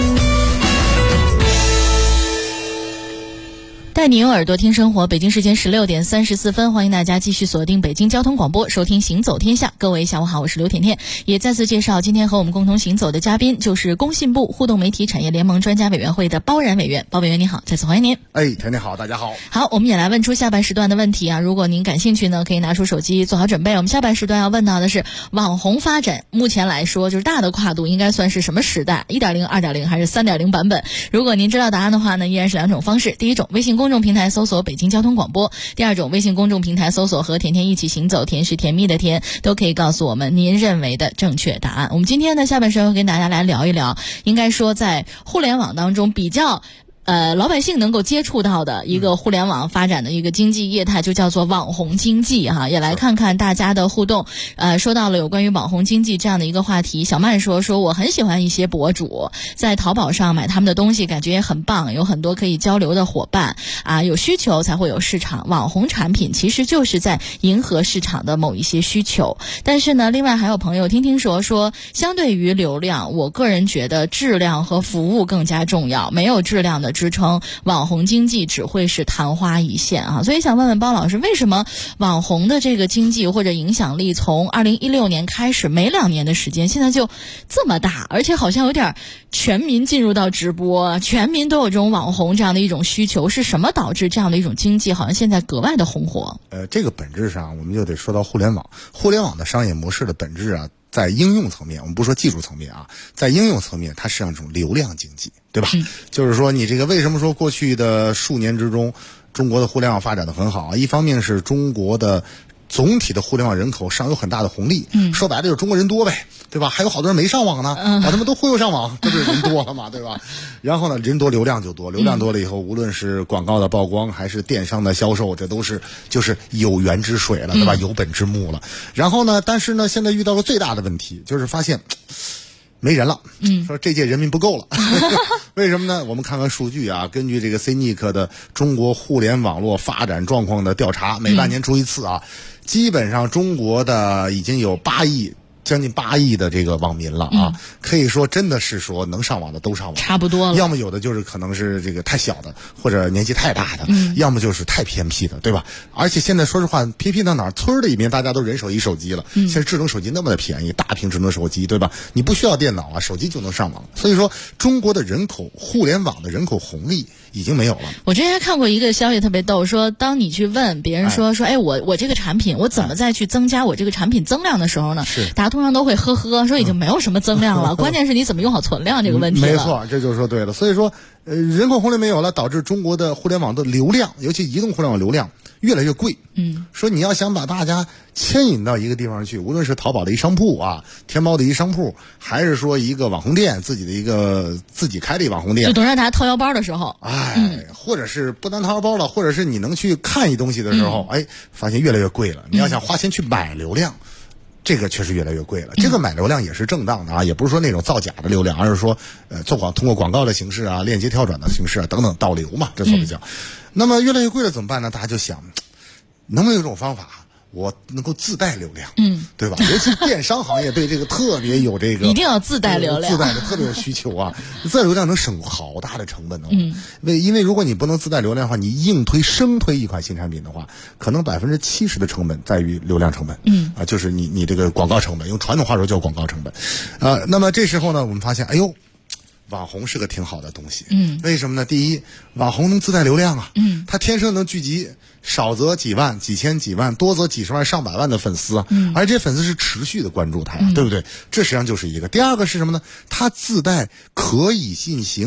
Speaker 7: 带你用耳朵听生活，北京时间16点34分，欢迎大家继续锁定北京交通广播，收听行走天下。各位下午好，我是刘甜甜，也再次介绍今天和我们共同行走的嘉宾，就是工信部互动媒体产业联盟专家委员会的包然委员。包委员你好，再次欢迎您。
Speaker 14: 甜甜好，大家好。
Speaker 7: 好，我们也来问出下半时段的问题啊，如果您感兴趣呢，可以拿出手机做好准备。我们下半时段要问到的是网红发展，目前来说就是大的跨度应该算是什么时代？ 1.0、2.0 还是 3.0 版本？如果您知道答案的话呢，依然是两种方式。第一种，微信公众平台搜索北京交通广播；第二种，微信公众平台搜索和甜甜一起行走，甜是甜蜜的甜，都可以告诉我们您认为的正确答案。我们今天呢，下半时段会跟大家来聊一聊，应该说在互联网当中比较老百姓能够接触到的一个互联网发展的一个经济业态，就叫做网红经济哈。也来看看大家的互动。说到了有关于网红经济这样的一个话题，小曼说我很喜欢一些博主，在淘宝上买他们的东西，感觉也很棒，有很多可以交流的伙伴啊，有需求才会有市场。网红产品其实就是在迎合市场的某一些需求。但是呢，另外还有朋友听说相对于流量，我个人觉得质量和服务更加重要，没有质量的支撑，网红经济只会是昙花一现啊！所以想问问包老师，为什么网红的这个经济或者影响力从2016年开始没2年的时间，现在就这么大，而且好像有点全民进入到直播，全民都有这种网红这样的一种需求，是什么导致这样的一种经济好像现在格外的红火？
Speaker 14: 这个本质上我们就得说到互联网的商业模式的本质啊，在应用层面，我们不说技术层面啊，在应用层面它是一种流量经济，对吧？就是说你这个为什么说过去的数年之中中国的互联网发展的很好啊？一方面是中国的总体的互联网人口上有很大的红利，说白了就是中国人多呗，对吧？还有好多人没上网呢，把他们都忽悠上网，这不是人多了嘛，对吧？然后呢，人多流量就多，流量多了以后，无论是广告的曝光还是电商的销售，这都是就是有源之水了，对吧？有本之木了。然后呢，但是呢，现在遇到个最大的问题，就是发现没人了，说这届人民不够了。为什么呢？我们看看数据啊，根据这个 CNIC 的中国互联网络发展状况的调查，每半年出一次啊，基本上中国的已经有将近8亿的这个网民了啊，可以说真的是说能上网的都上网，
Speaker 7: 差不多了。
Speaker 14: 要么有的就是可能是这个太小的，或者年纪太大的，要么就是太偏僻的，对吧？而且现在说实话，偏僻到哪儿，村里面大家都人手一手机了，现在智能手机那么的便宜，大屏智能手机，对吧？你不需要电脑啊，手机就能上网。所以说，中国的互联网的人口红利已经没有了。我
Speaker 7: 之前还看过一个消息特别逗，说当你去问别人说我这个产品我怎么再去增加我这个产品增量的时候呢，大家通常都会呵说已经没有什么增量了，关键是你怎么用好存量这个问题了。
Speaker 14: 没错，这就是说对了。所以说人口红利没有了，导致中国的互联网的流量，尤其移动互联网流量越来越贵。说你要想把大家牵引到一个地方去，无论是淘宝的一商铺啊，天猫的一商铺，还是说一个网红店，自己开的一网红店，
Speaker 7: 就等让大家掏腰包的时候，
Speaker 14: 或者是不单掏腰包了，或者是你能去看一东西的时候，发现越来越贵了。你要想花钱去买流量，这个确实越来越贵了。这个买流量也是正当的啊，也不是说那种造假的流量，而是说通过广告的形式啊，链接跳转的形式啊等等导流嘛，这所谓叫。那么越来越贵了怎么办呢？大家就想，能不能有一种方法，我能够自带流量，对吧？尤其电商行业对这个特别有这个
Speaker 7: 一定要自带流量，
Speaker 14: 自带的特别有需求啊。自带流量能省好大的成本因为如果你不能自带流量的话，你生推一款新产品的话，可能70%的成本在于流量成本，就是你这个广告成本，用传统话说叫广告成本，那么这时候呢，我们发现，网红是个挺好的东西，为什么呢？第一，网红能自带流量啊，他天生能聚集少则几万、几千、几万，多则几十万、上百万的粉丝啊，而这些粉丝是持续的关注他呀，对不对？这实际上就是一个。第二个是什么呢？他自带可以进行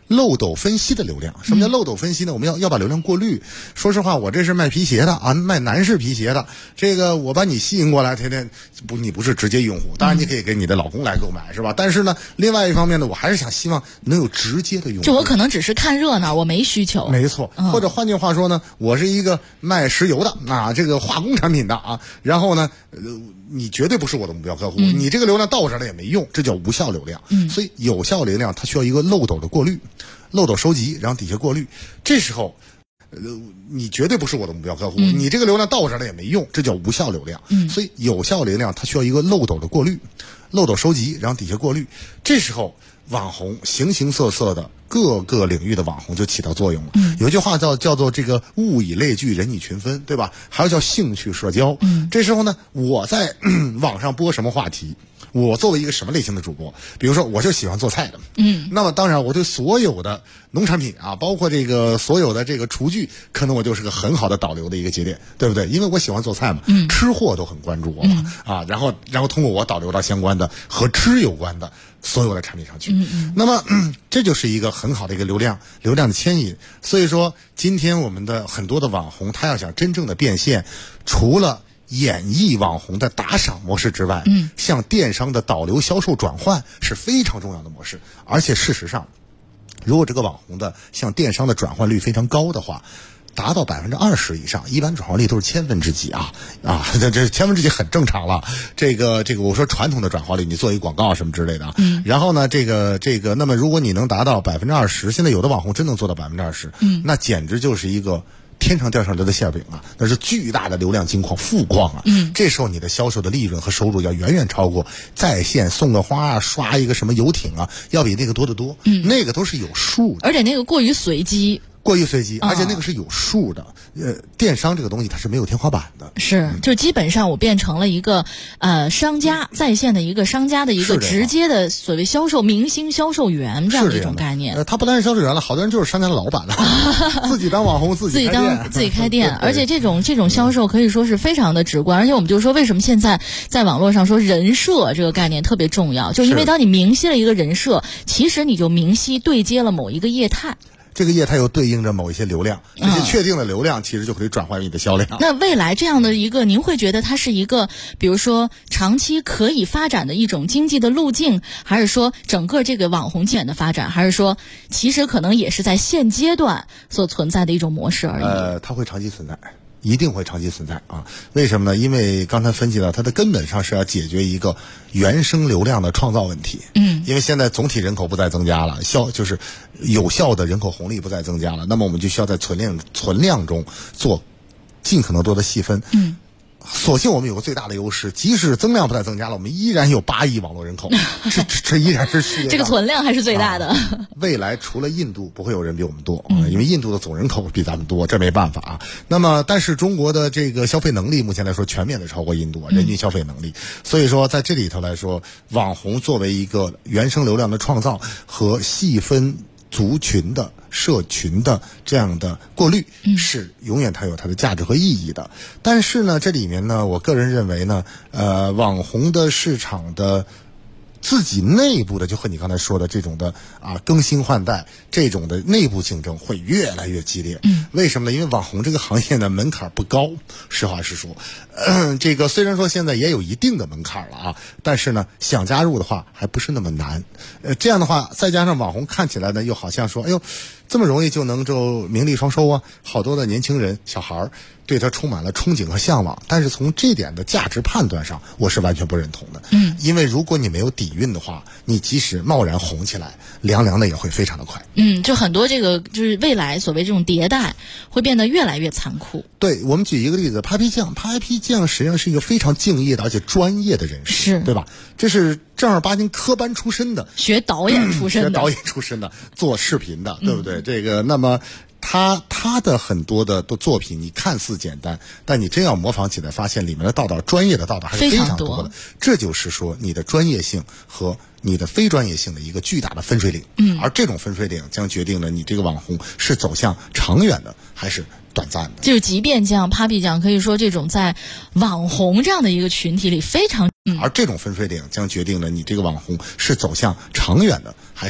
Speaker 14: 漏斗分析的流量。什么叫漏斗分析呢？我们要把流量过滤。说实话，我这是卖皮鞋的啊，卖男士皮鞋的，这个我把你吸引过来，天天你不是直接用户，当然你可以给你的老公来购买，是吧？但是呢，另外一方面呢，我还是希望能有直接的用户。
Speaker 7: 就我可能只是看热闹，我没需求。
Speaker 14: 没错，或者换句话说呢，我是一个卖石油的啊，这个化工产品的啊，然后呢，你绝对不是我的目标客户，你这个流量到这儿了也没用，这叫无效流量。所以有效流量它需要一个漏斗的过滤，漏斗收集，然后底下过滤。这时候，你绝对不是我的目标客户，你这个流量到这儿了也没用，这叫无效流量。所以有效流量它需要一个漏斗的过滤，漏斗收集，然后底下过滤。这时候，网红形形色色的各个领域的网红就起到作用了。有一句话叫做这个物以类聚，人以群分，对吧？还有叫兴趣社交。这时候呢，我在网上播什么话题，我作为一个什么类型的主播，比如说我就喜欢做菜的，那么当然我对所有的农产品啊，包括这个所有的这个厨具，可能我就是个很好的导流的一个节点，对不对？因为我喜欢做菜嘛，吃货都很关注我嘛，啊，然后通过我导流到相关的和吃有关的所有的产品上去。那么这就是一个很好的一个流量的牵引。所以说今天我们的很多的网红，他要想真正的变现，除了演绎网红的打赏模式之外，像电商的导流销售转换是非常重要的模式。而且事实上，如果这个网红的像电商的转换率非常高的话，达到20%以上，一般转化率都是1000分之几啊，这1000分之几很正常了。这个我说传统的转化率，你做一广告什么之类的，然后呢，这个，那么如果你能达到20%，现在有的网红真能做到20%，那简直就是一个天上掉下来的馅饼啊，那是巨大的流量金矿富矿啊。这时候你的销售的利润和收入要远远超过在线送个花啊，刷一个什么游艇啊，要比那个多得多。那个都是有数的，
Speaker 7: 而且那个过于随机，
Speaker 14: 而且那个是有数的。电商这个东西它是没有天花板的，
Speaker 7: 是就基本上我变成了一个商家在线的一个商家的一个直接的所谓销售明星销售员这样的一种概念。
Speaker 14: 他不单是销售员了，好多人就是商家的老板了，自己当网红，自己
Speaker 7: 开店，而且这种销售可以说是非常的直观。而且我们就说为什么现在在网络上说人设这个概念特别重要，就因为当你明晰了一个人设，其实你就明晰对接了某一个业态。
Speaker 14: 这个业态又对应着某一些流量，这些确定的流量其实就可以转换为你的销量。
Speaker 7: 那未来这样的一个，您会觉得它是一个，比如说长期可以发展的一种经济的路径，还是说整个这个网红界的发展，还是说其实可能也是在现阶段所存在的一种模式而已？
Speaker 14: 它会长期存在。一定会长期存在啊！为什么呢？因为刚才分析了，它的根本上是要解决一个原生流量的创造问题。因为现在总体人口不再增加了，就是有效的人口红利不再增加了，那么我们就需要在存量中做尽可能多的细分。所幸我们有个最大的优势，即使增量不再增加了，我们依然有8亿网络人口，这依然是世界上
Speaker 7: 这个存量还是最大的。
Speaker 14: 未来除了印度，不会有人比我们多，因为印度的总人口比咱们多，这没办法啊。那么，但是中国的这个消费能力目前来说全面的超过印度人均消费能力，所以说在这里头来说，网红作为一个原生流量的创造和细分族群的社群的这样的过滤，是永远它有它的价值和意义的。但是呢，这里面呢，我个人认为呢，网红的市场的自己内部的，就和你刚才说的这种的更新换代，这种的内部竞争会越来越激烈。为什么呢？因为网红这个行业呢门槛不高，实话实说，这个虽然说现在也有一定的门槛了啊，但是呢想加入的话还不是那么难。这样的话，再加上网红看起来呢又好像说，哎呦，这么容易就能名利双收啊，好多的年轻人小孩对他充满了憧憬和向往。但是从这点的价值判断上，我是完全不认同的。因为如果你没有底蕴的话，你即使贸然红起来，凉凉的也会非常的快。
Speaker 7: 就很多这个就是未来所谓这种迭代会变得越来越残酷。
Speaker 14: 对，我们举一个例子，Papi酱实际上是一个非常敬业的而且专业的人士，
Speaker 7: 是
Speaker 14: 对吧？这是正儿八经科班出身的，
Speaker 7: 学导演出身的，
Speaker 14: 做视频的，对不对？这个那么他的很多的作品，你看似简单，但你真要模仿起来，发现里面的道道，专业的道道还是非常多的。这就是说，你的专业性和你的非专业性的一个巨大的分水岭。而这种分水岭将决定了你这个网红是走向长远的还是短暂的。
Speaker 7: 就是即便这样 Papi 酱可以说这种在网红这样的一个群体里非常
Speaker 14: 而这种分水岭将决定了你这个网红是走向长远的还是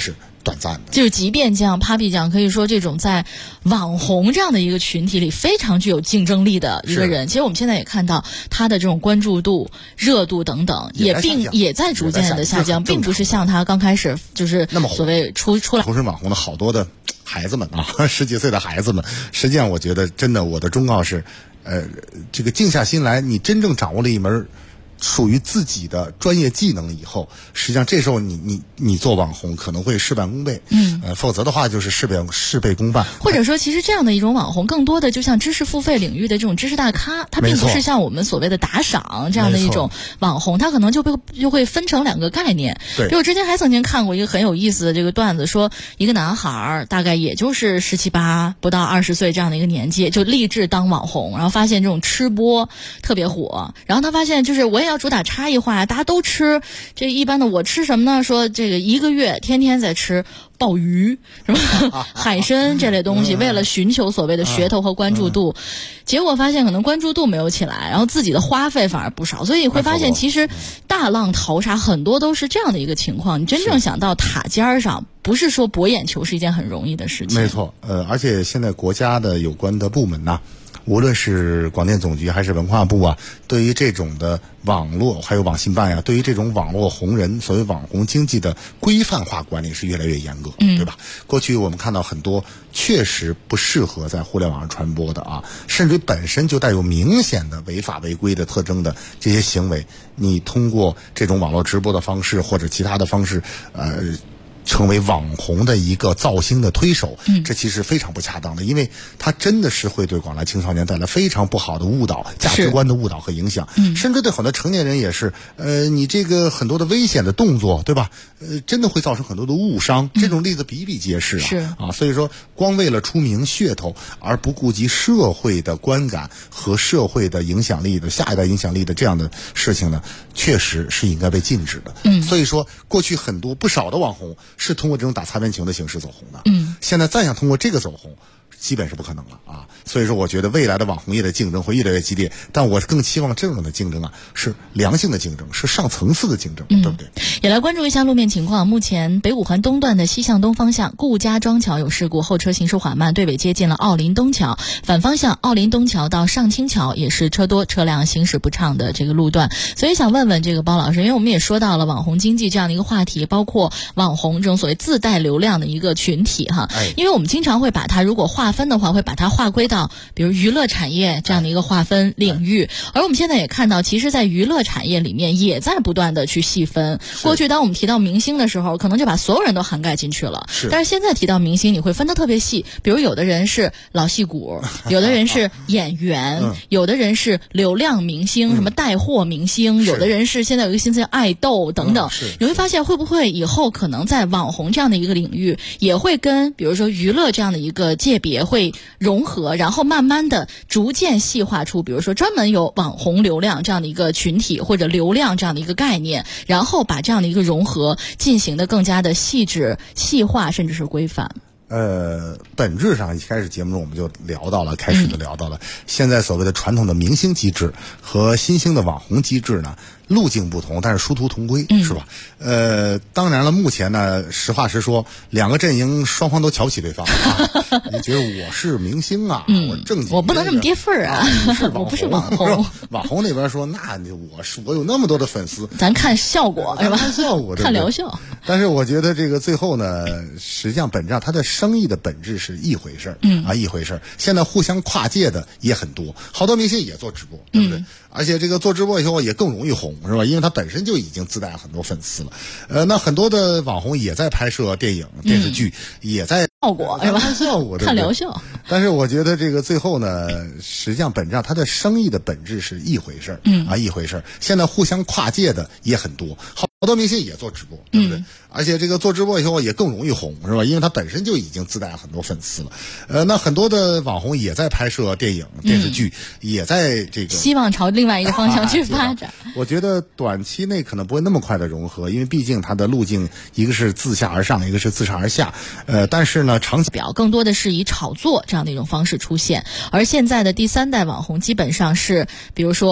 Speaker 14: 短暂的。
Speaker 7: 就是即便这样 Papi 酱可以说这种在网红这样的一个群体里非常具有竞争力的一个人，其实我们现在也看到他的这种关注度、热度等等也在逐渐的下降，并不是像他刚开始就是所谓出来
Speaker 14: 投身网红的好多的孩子们啊，10几岁的孩子们，实际上我觉得真的，我的忠告是，这个静下心来，你真正掌握了一门属于自己的专业技能以后，实际上这时候你做网红可能会事半功倍，否则的话就是事倍功半。
Speaker 7: 或者说，其实这样的一种网红，更多的就像知识付费领域的这种知识大咖，它并不是像我们所谓的打赏这样的一种网红，它可能就会分成2个概念。
Speaker 14: 对，
Speaker 7: 比如我之前还曾经看过一个很有意思的这个段子，说一个男孩大概也就是17、18不到20岁这样的一个年纪，就立志当网红，然后发现这种吃播特别火，然后他发现就是我也要主打差异化，大家都吃这一般的，我吃什么呢？说这个1个月天天在吃鲍鱼什么海参这类东西，为了寻求所谓的噱头和关注度，结果发现可能关注度没有起来，然后自己的花费反而不少，所以会发现其实大浪淘沙很多都是这样的一个情况。你真正想到塔尖上，不是说博眼球是一件很容易的事情。
Speaker 14: 没错，而且现在国家的有关的部门呢，无论是广电总局还是文化部啊，对于这种的网络还有网信办呀，对于这种网络红人所谓网红经济的规范化管理是越来越严格，对吧？过去我们看到很多确实不适合在互联网上传播的啊，甚至本身就带有明显的违法违规的特征的这些行为，你通过这种网络直播的方式或者其他的方式，成为网红的一个造星的推手，这其实非常不恰当的，因为它真的是会对广大青少年带来非常不好的误导、价值观的误导和影响，甚至对很多成年人也是，你这个很多的危险的动作，对吧？真的会造成很多的误伤，这种例子比比皆是啊。所以说，光为了出名噱头而不顾及社会的观感和社会的影响力的下一代影响力的这样的事情呢，确实是应该被禁止的。所以说，过去不少的网红是通过这种打擦边球的形式走红的，现在再想通过这个走红，基本是不可能了啊！所以说，我觉得未来的网红业的竞争会越来越激烈，但我更期望这种的竞争啊是良性的竞争，是上层次的竞争，对不对？
Speaker 7: 也来关注一下路面情况。目前北五环东段的西向东方向顾家庄桥有事故，后车行驶缓慢，对尾接近了奥林东桥。反方向奥林东桥到上清桥也是车多，车辆行驶不畅的这个路段。所以想问问这个包老师，因为我们也说到了网红经济这样的一个话题，包括网红这种所谓自带流量的一个群体哈。因为我们经常会把它如果划分的话，会把它划归到比如娱乐产业这样的一个划分领域，而我们现在也看到，其实在娱乐产业里面也在不断的去细分。过去当我们提到明星的时候，可能就把所有人都涵盖进去了，但是现在提到明星，你会分得特别细，比如有的人是老戏骨，有的人是演员，有的人是流量明星，什么带货明星，有的人是现在有一个新词爱豆等等。你会发现会不会以后可能在网红这样的一个领域，也会跟比如说娱乐这样的一个界别会融合，然后慢慢的逐渐细化出比如说专门有网红流量这样的一个群体或者流量这样的一个概念，然后把这样的一个融合进行的更加的细致细化，甚至是规范。
Speaker 14: 本质上一开始节目中我们就聊到了，现在所谓的传统的明星机制和新兴的网红机制呢，路径不同，但是殊途同归，是吧？当然了，目前呢，实话实说，两个阵营双方都瞧不起对方啊。你觉得我是明星啊，我正经，
Speaker 7: 我不能这么跌份啊，我不是网红。
Speaker 14: 网红那边说，那我有那么多的粉丝，
Speaker 7: 咱看效果是吧？
Speaker 14: 看效果，
Speaker 7: 看疗效。
Speaker 14: 但是我觉得这个最后呢，实际上本质上它的生意的本质是一回事儿，一回事儿。现在互相跨界的也很多，好多明星也做直播，对不对？而且这个做直播以后也更容易红，是吧？因为他本身就已经自带很多粉丝了。那很多的网红也在拍摄电影、电视剧，也在
Speaker 7: 效果是吧？
Speaker 14: 效果
Speaker 7: 看疗效。
Speaker 14: 但是我觉得这个最后呢，实际上本质上它的生意的本质是一回事儿，一回事儿。现在互相跨界的也很多，好多明星也做直播，对不对？而且这个做直播以后也更容易红，是吧？因为他本身就已经自带很多粉丝了。那很多的网红也在拍摄电影、电视剧，也在这个
Speaker 7: 希望朝另外一个方向去发展。
Speaker 14: 我觉得短期内可能不会那么快的融合，因为毕竟它的路径一个是自下而上，一个是自上而下。但是呢，长期
Speaker 7: 表更多的是以炒作这样的一种方式出现，而现在的第三代网红基本上是，比如说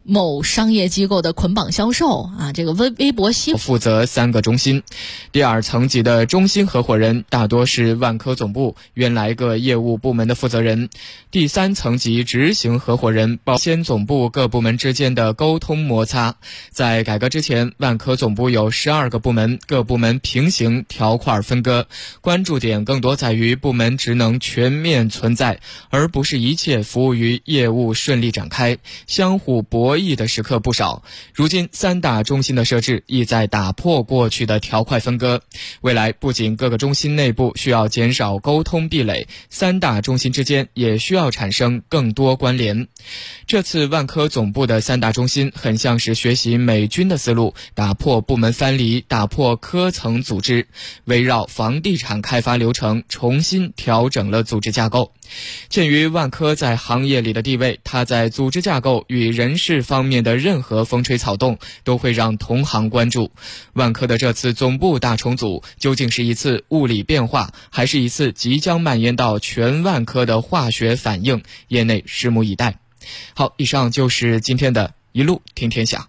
Speaker 7: 某商业机构的捆绑销售啊，这个微博
Speaker 3: 负责3个中心。第2层级的中心合伙人大多是万科总部原来各业务部门的负责人。第3层级执行合伙人包括总部各部门之间的沟通摩擦。在改革之前，万科总部有12个部门，各部门平行条块分割，关注点更多在于部门职能全面存在，而不是一切服务于业务顺利展开，相互博弈的时刻不少。如今3大中心的设置意在打破过去的条块分割，未来不仅各个中心内部需要减少沟通壁垒，3大中心之间也需要产生更多关联。这次万科总部的3大中心很像是学习美军的思路，打破部门藩篱，打破科层组织，围绕房地产开发流程重新调整了组织架构。鉴于万科在行业里的地位，它在组织架构与人事方面的任何风吹草动都会让同行关注。万科的这次总部大重组究竟是一次物理变化，还是一次即将蔓延到全万科的化学反应？业内拭目以待。好，以上就是今天的一路听天下。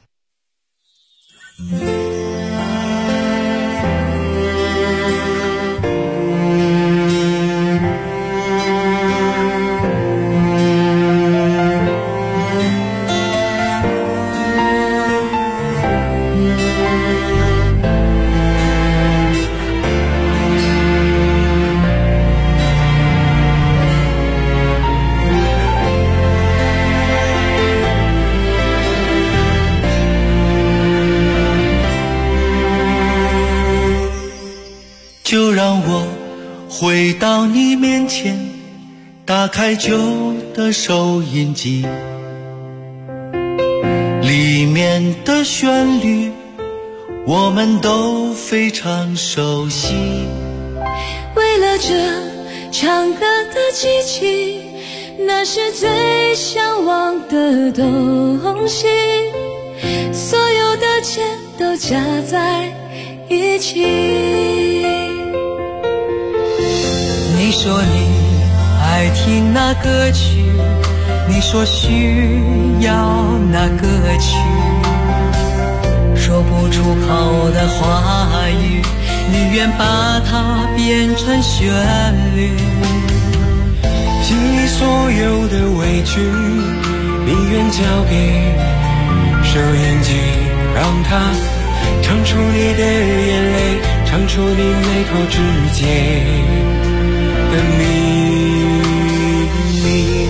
Speaker 4: 就让我回到你面前，打开旧的收音机，里面的旋律我们都非常熟悉。
Speaker 23: 为了这唱歌的机器，那是最向往的东西，所有的钱都加在一起。
Speaker 4: 你说你爱听那歌曲，你说需要那歌曲，说不出口的话语，你愿把它变成旋律。心里所有的委屈，你愿交给收音机，让它唱出你的眼泪，唱出你眉头之间的秘密。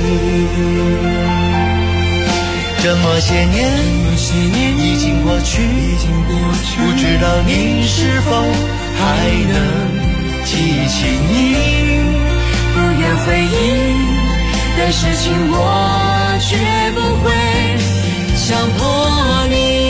Speaker 4: 这么些年已经过去，不知道你是否还能记起你不愿回忆的事情，我绝不会强迫你。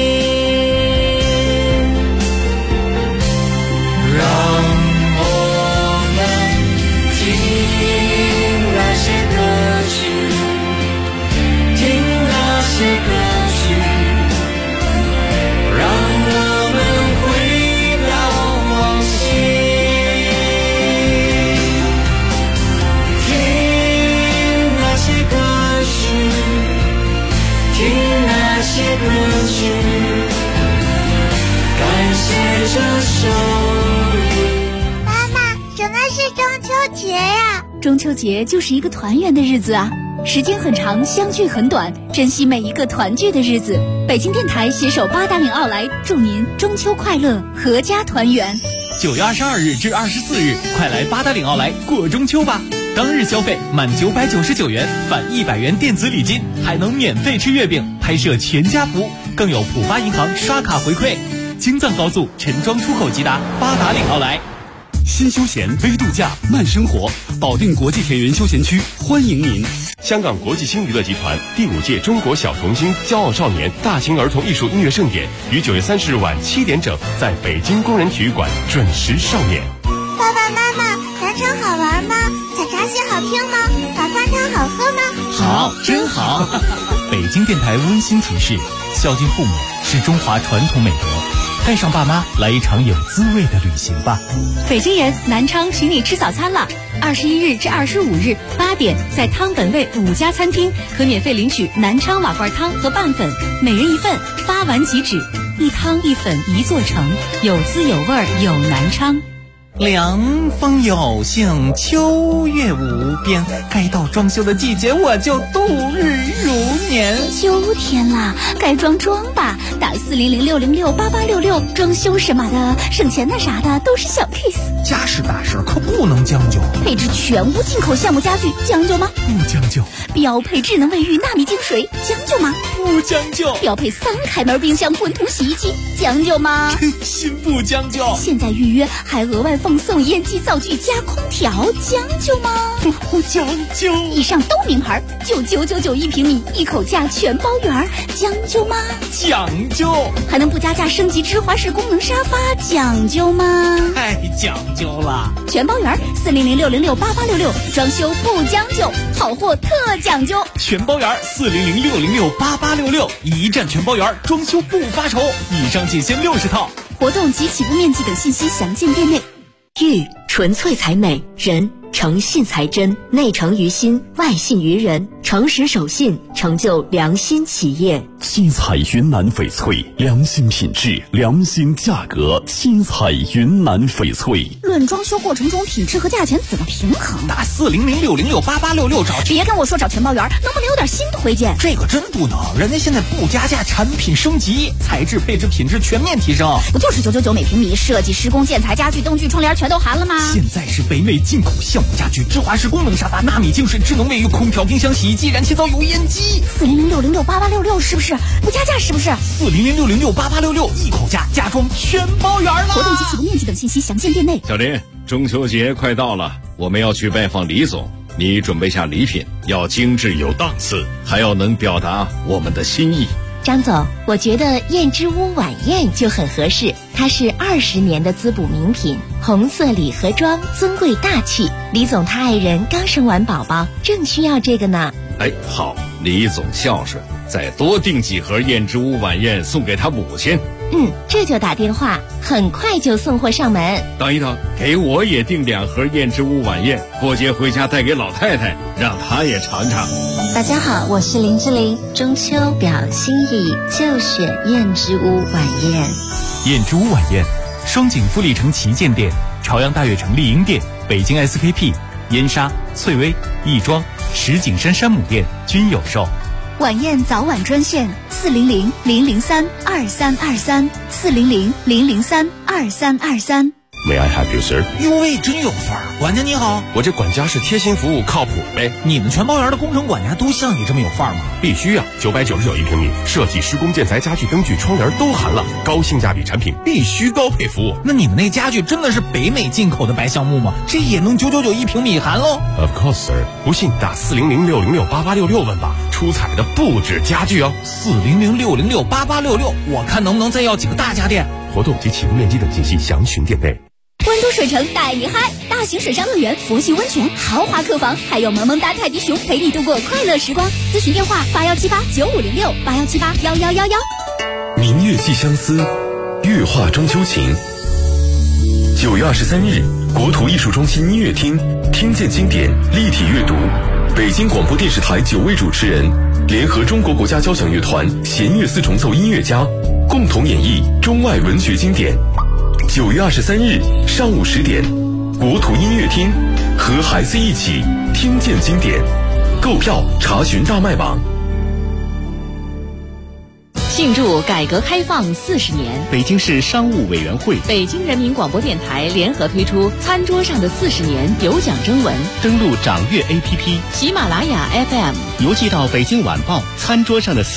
Speaker 24: 妈妈，什么是中秋节呀？
Speaker 17: 中秋节就是一个团圆的日子啊，时间很长，相聚很短，珍惜每一个团聚的日子。北京电台携手八达岭奥莱，祝您中秋快乐，阖家团圆。
Speaker 19: 9月22日至24日，快来八达岭奥莱过中秋吧！当日消费满999元返100元电子礼金，还能免费吃月饼，拍摄全家福，更有浦发银行刷卡回馈。京藏高速陈庄出口即达八达岭奥莱。
Speaker 11: 新休闲微度假慢生活，保定国际田园休闲区欢迎您。香港国际星娱乐集团第5届中国小童星骄傲少年大型儿童艺术音乐盛典于9月30日晚7点整在北京工人体育馆准时上演。
Speaker 24: 爸爸妈妈，南城好玩吗？采茶戏好听吗？把饭汤好喝吗？
Speaker 19: 好，真好。北京电台温馨提示：孝敬父母是中华传统美德，带上爸妈来一场有滋味的旅行吧。
Speaker 17: 北京人，南昌请你吃早餐了。
Speaker 15: 21日至25日8点，在汤本味5家餐厅可免费领取南昌瓦罐汤和拌粉，每人1份，发完即止，一汤一粉一做成，有滋有味有南昌。
Speaker 19: 凉风有幸，秋月无边，该到装修的季节，我就度日如年。
Speaker 17: 秋天啦，该装吧，打4006068866，装修什么的，省钱的啥的都是小 case。
Speaker 19: 家事大事可不能将就，
Speaker 17: 配置全屋进口橡木家具，将就吗？
Speaker 19: 不将就。
Speaker 17: 标配智能卫浴纳米净水，将就吗？
Speaker 19: 不将就。
Speaker 17: 标配3开门冰箱混土洗衣机，将就吗？
Speaker 19: 真心不将就。
Speaker 17: 现在预约还额外奉送烟机灶具加空调，将就吗？
Speaker 19: 不将就。
Speaker 17: 以上都名牌，9999一平米，一口价全包圆，将就吗？
Speaker 19: 讲究。
Speaker 17: 还能不加价升级芝华士功能沙发，讲究吗？
Speaker 19: 太讲究了。
Speaker 17: 全包圆，4006068866，装修不将就，好货特讲究。
Speaker 19: 全包圆，4006068866，一站全包圆，装修不发愁。以上仅限60套。
Speaker 17: 活动及起步面积等信息详见店内。
Speaker 8: 玉纯粹才美，人诚信才真，内诚于心，外信于人，诚实守信，成就良心企业。
Speaker 5: 七彩云南翡翠，良心品质，良心价格。七彩云南翡翠。
Speaker 17: 论装修过程中品质和价钱怎么平衡？
Speaker 19: 打4006068866找。
Speaker 17: 别跟我说找全包圆，能不能有点新推荐？
Speaker 19: 这个真不能，人家现在不加价，产品升级，材质配置品质全面提升。
Speaker 17: 不就是999每平米，设计施工建材家具灯具窗帘全都含了吗？
Speaker 19: 现在是北美进口橡木家具，芝华士功能沙发，纳米净水，智能卫浴，空调，冰箱，洗衣机，燃气灶，油烟机。
Speaker 17: 4006068866是不是不加价？是不是
Speaker 19: 4006068866一口价，家装全包圆了。
Speaker 17: 活动及起步面积等信息详见店内。
Speaker 10: 小林，中秋节快到了，我们要去拜访李总，你准备下礼品，要精致有档次，还要能表达我们的心意。
Speaker 8: 张总，我觉得燕之屋晚宴就很合适，它是20年的滋补名品，红色礼盒装，尊贵大气。李总他爱人刚生完宝宝，正需要这个呢。
Speaker 10: 哎，好，李总孝顺，再多订几盒燕之屋晚宴送给他母亲。
Speaker 8: 这就打电话，很快就送货上门。
Speaker 10: 等一等，给我也订2盒燕之屋晚宴，过节回家带给老太太，让她也尝尝。
Speaker 8: 大家好，我是林志玲，中秋表心意就选燕之屋晚宴。
Speaker 6: 燕之屋晚宴，双井富力城旗舰店、朝阳大悦城丽婴店、北京 SKP、燕莎、翠微、亦庄、石景山山姆店均有售。
Speaker 17: 晚宴早晚专线400-003-2323，400-003-2323。
Speaker 11: May I help you, sir？
Speaker 19: 哟喂，真有范儿！管家你好，
Speaker 11: 我这管家是贴心服务，靠谱呗。
Speaker 19: 你们全包圆的工程管家都像你这么有范儿吗？
Speaker 11: 必须啊！999一平米，设计、施工、建材、家具、灯具、窗帘都含了，高性价比产品，必须高配服务。
Speaker 19: 那你们那家具真的是北美进口的白橡木吗？这也能999一平米含喽
Speaker 11: ？Of course, sir。不信打4006068866问吧，出彩的不止家具哦。
Speaker 19: 4006068866，我看能不能再要几个大家电。
Speaker 11: 活动及起步面积等信息详询店内。
Speaker 17: 关都水城带你嗨！大型水上乐园、佛系温泉、豪华客房，还有萌萌哒泰迪熊陪你度过快乐时光。咨询电话81789506，81781111。
Speaker 16: 明月寄相思，月画中秋情。9月23日，国土艺术中心音乐厅听见经典立体阅读，北京广播电视台9位主持人联合中国国家交响乐团弦乐四重奏音乐家，共同演绎中外文学经典。9月23日上午10点，国土音乐厅和孩子一起听见经典。购票查询大麦网。
Speaker 7: 庆祝改革开放40年，
Speaker 18: 北京市商务委员会、
Speaker 7: 北京人民广播电台联合推出餐桌上的40年有奖征文。
Speaker 18: 登录掌阅 APP、
Speaker 7: 喜马拉雅 FM，
Speaker 18: 邮寄到北京晚报餐桌上的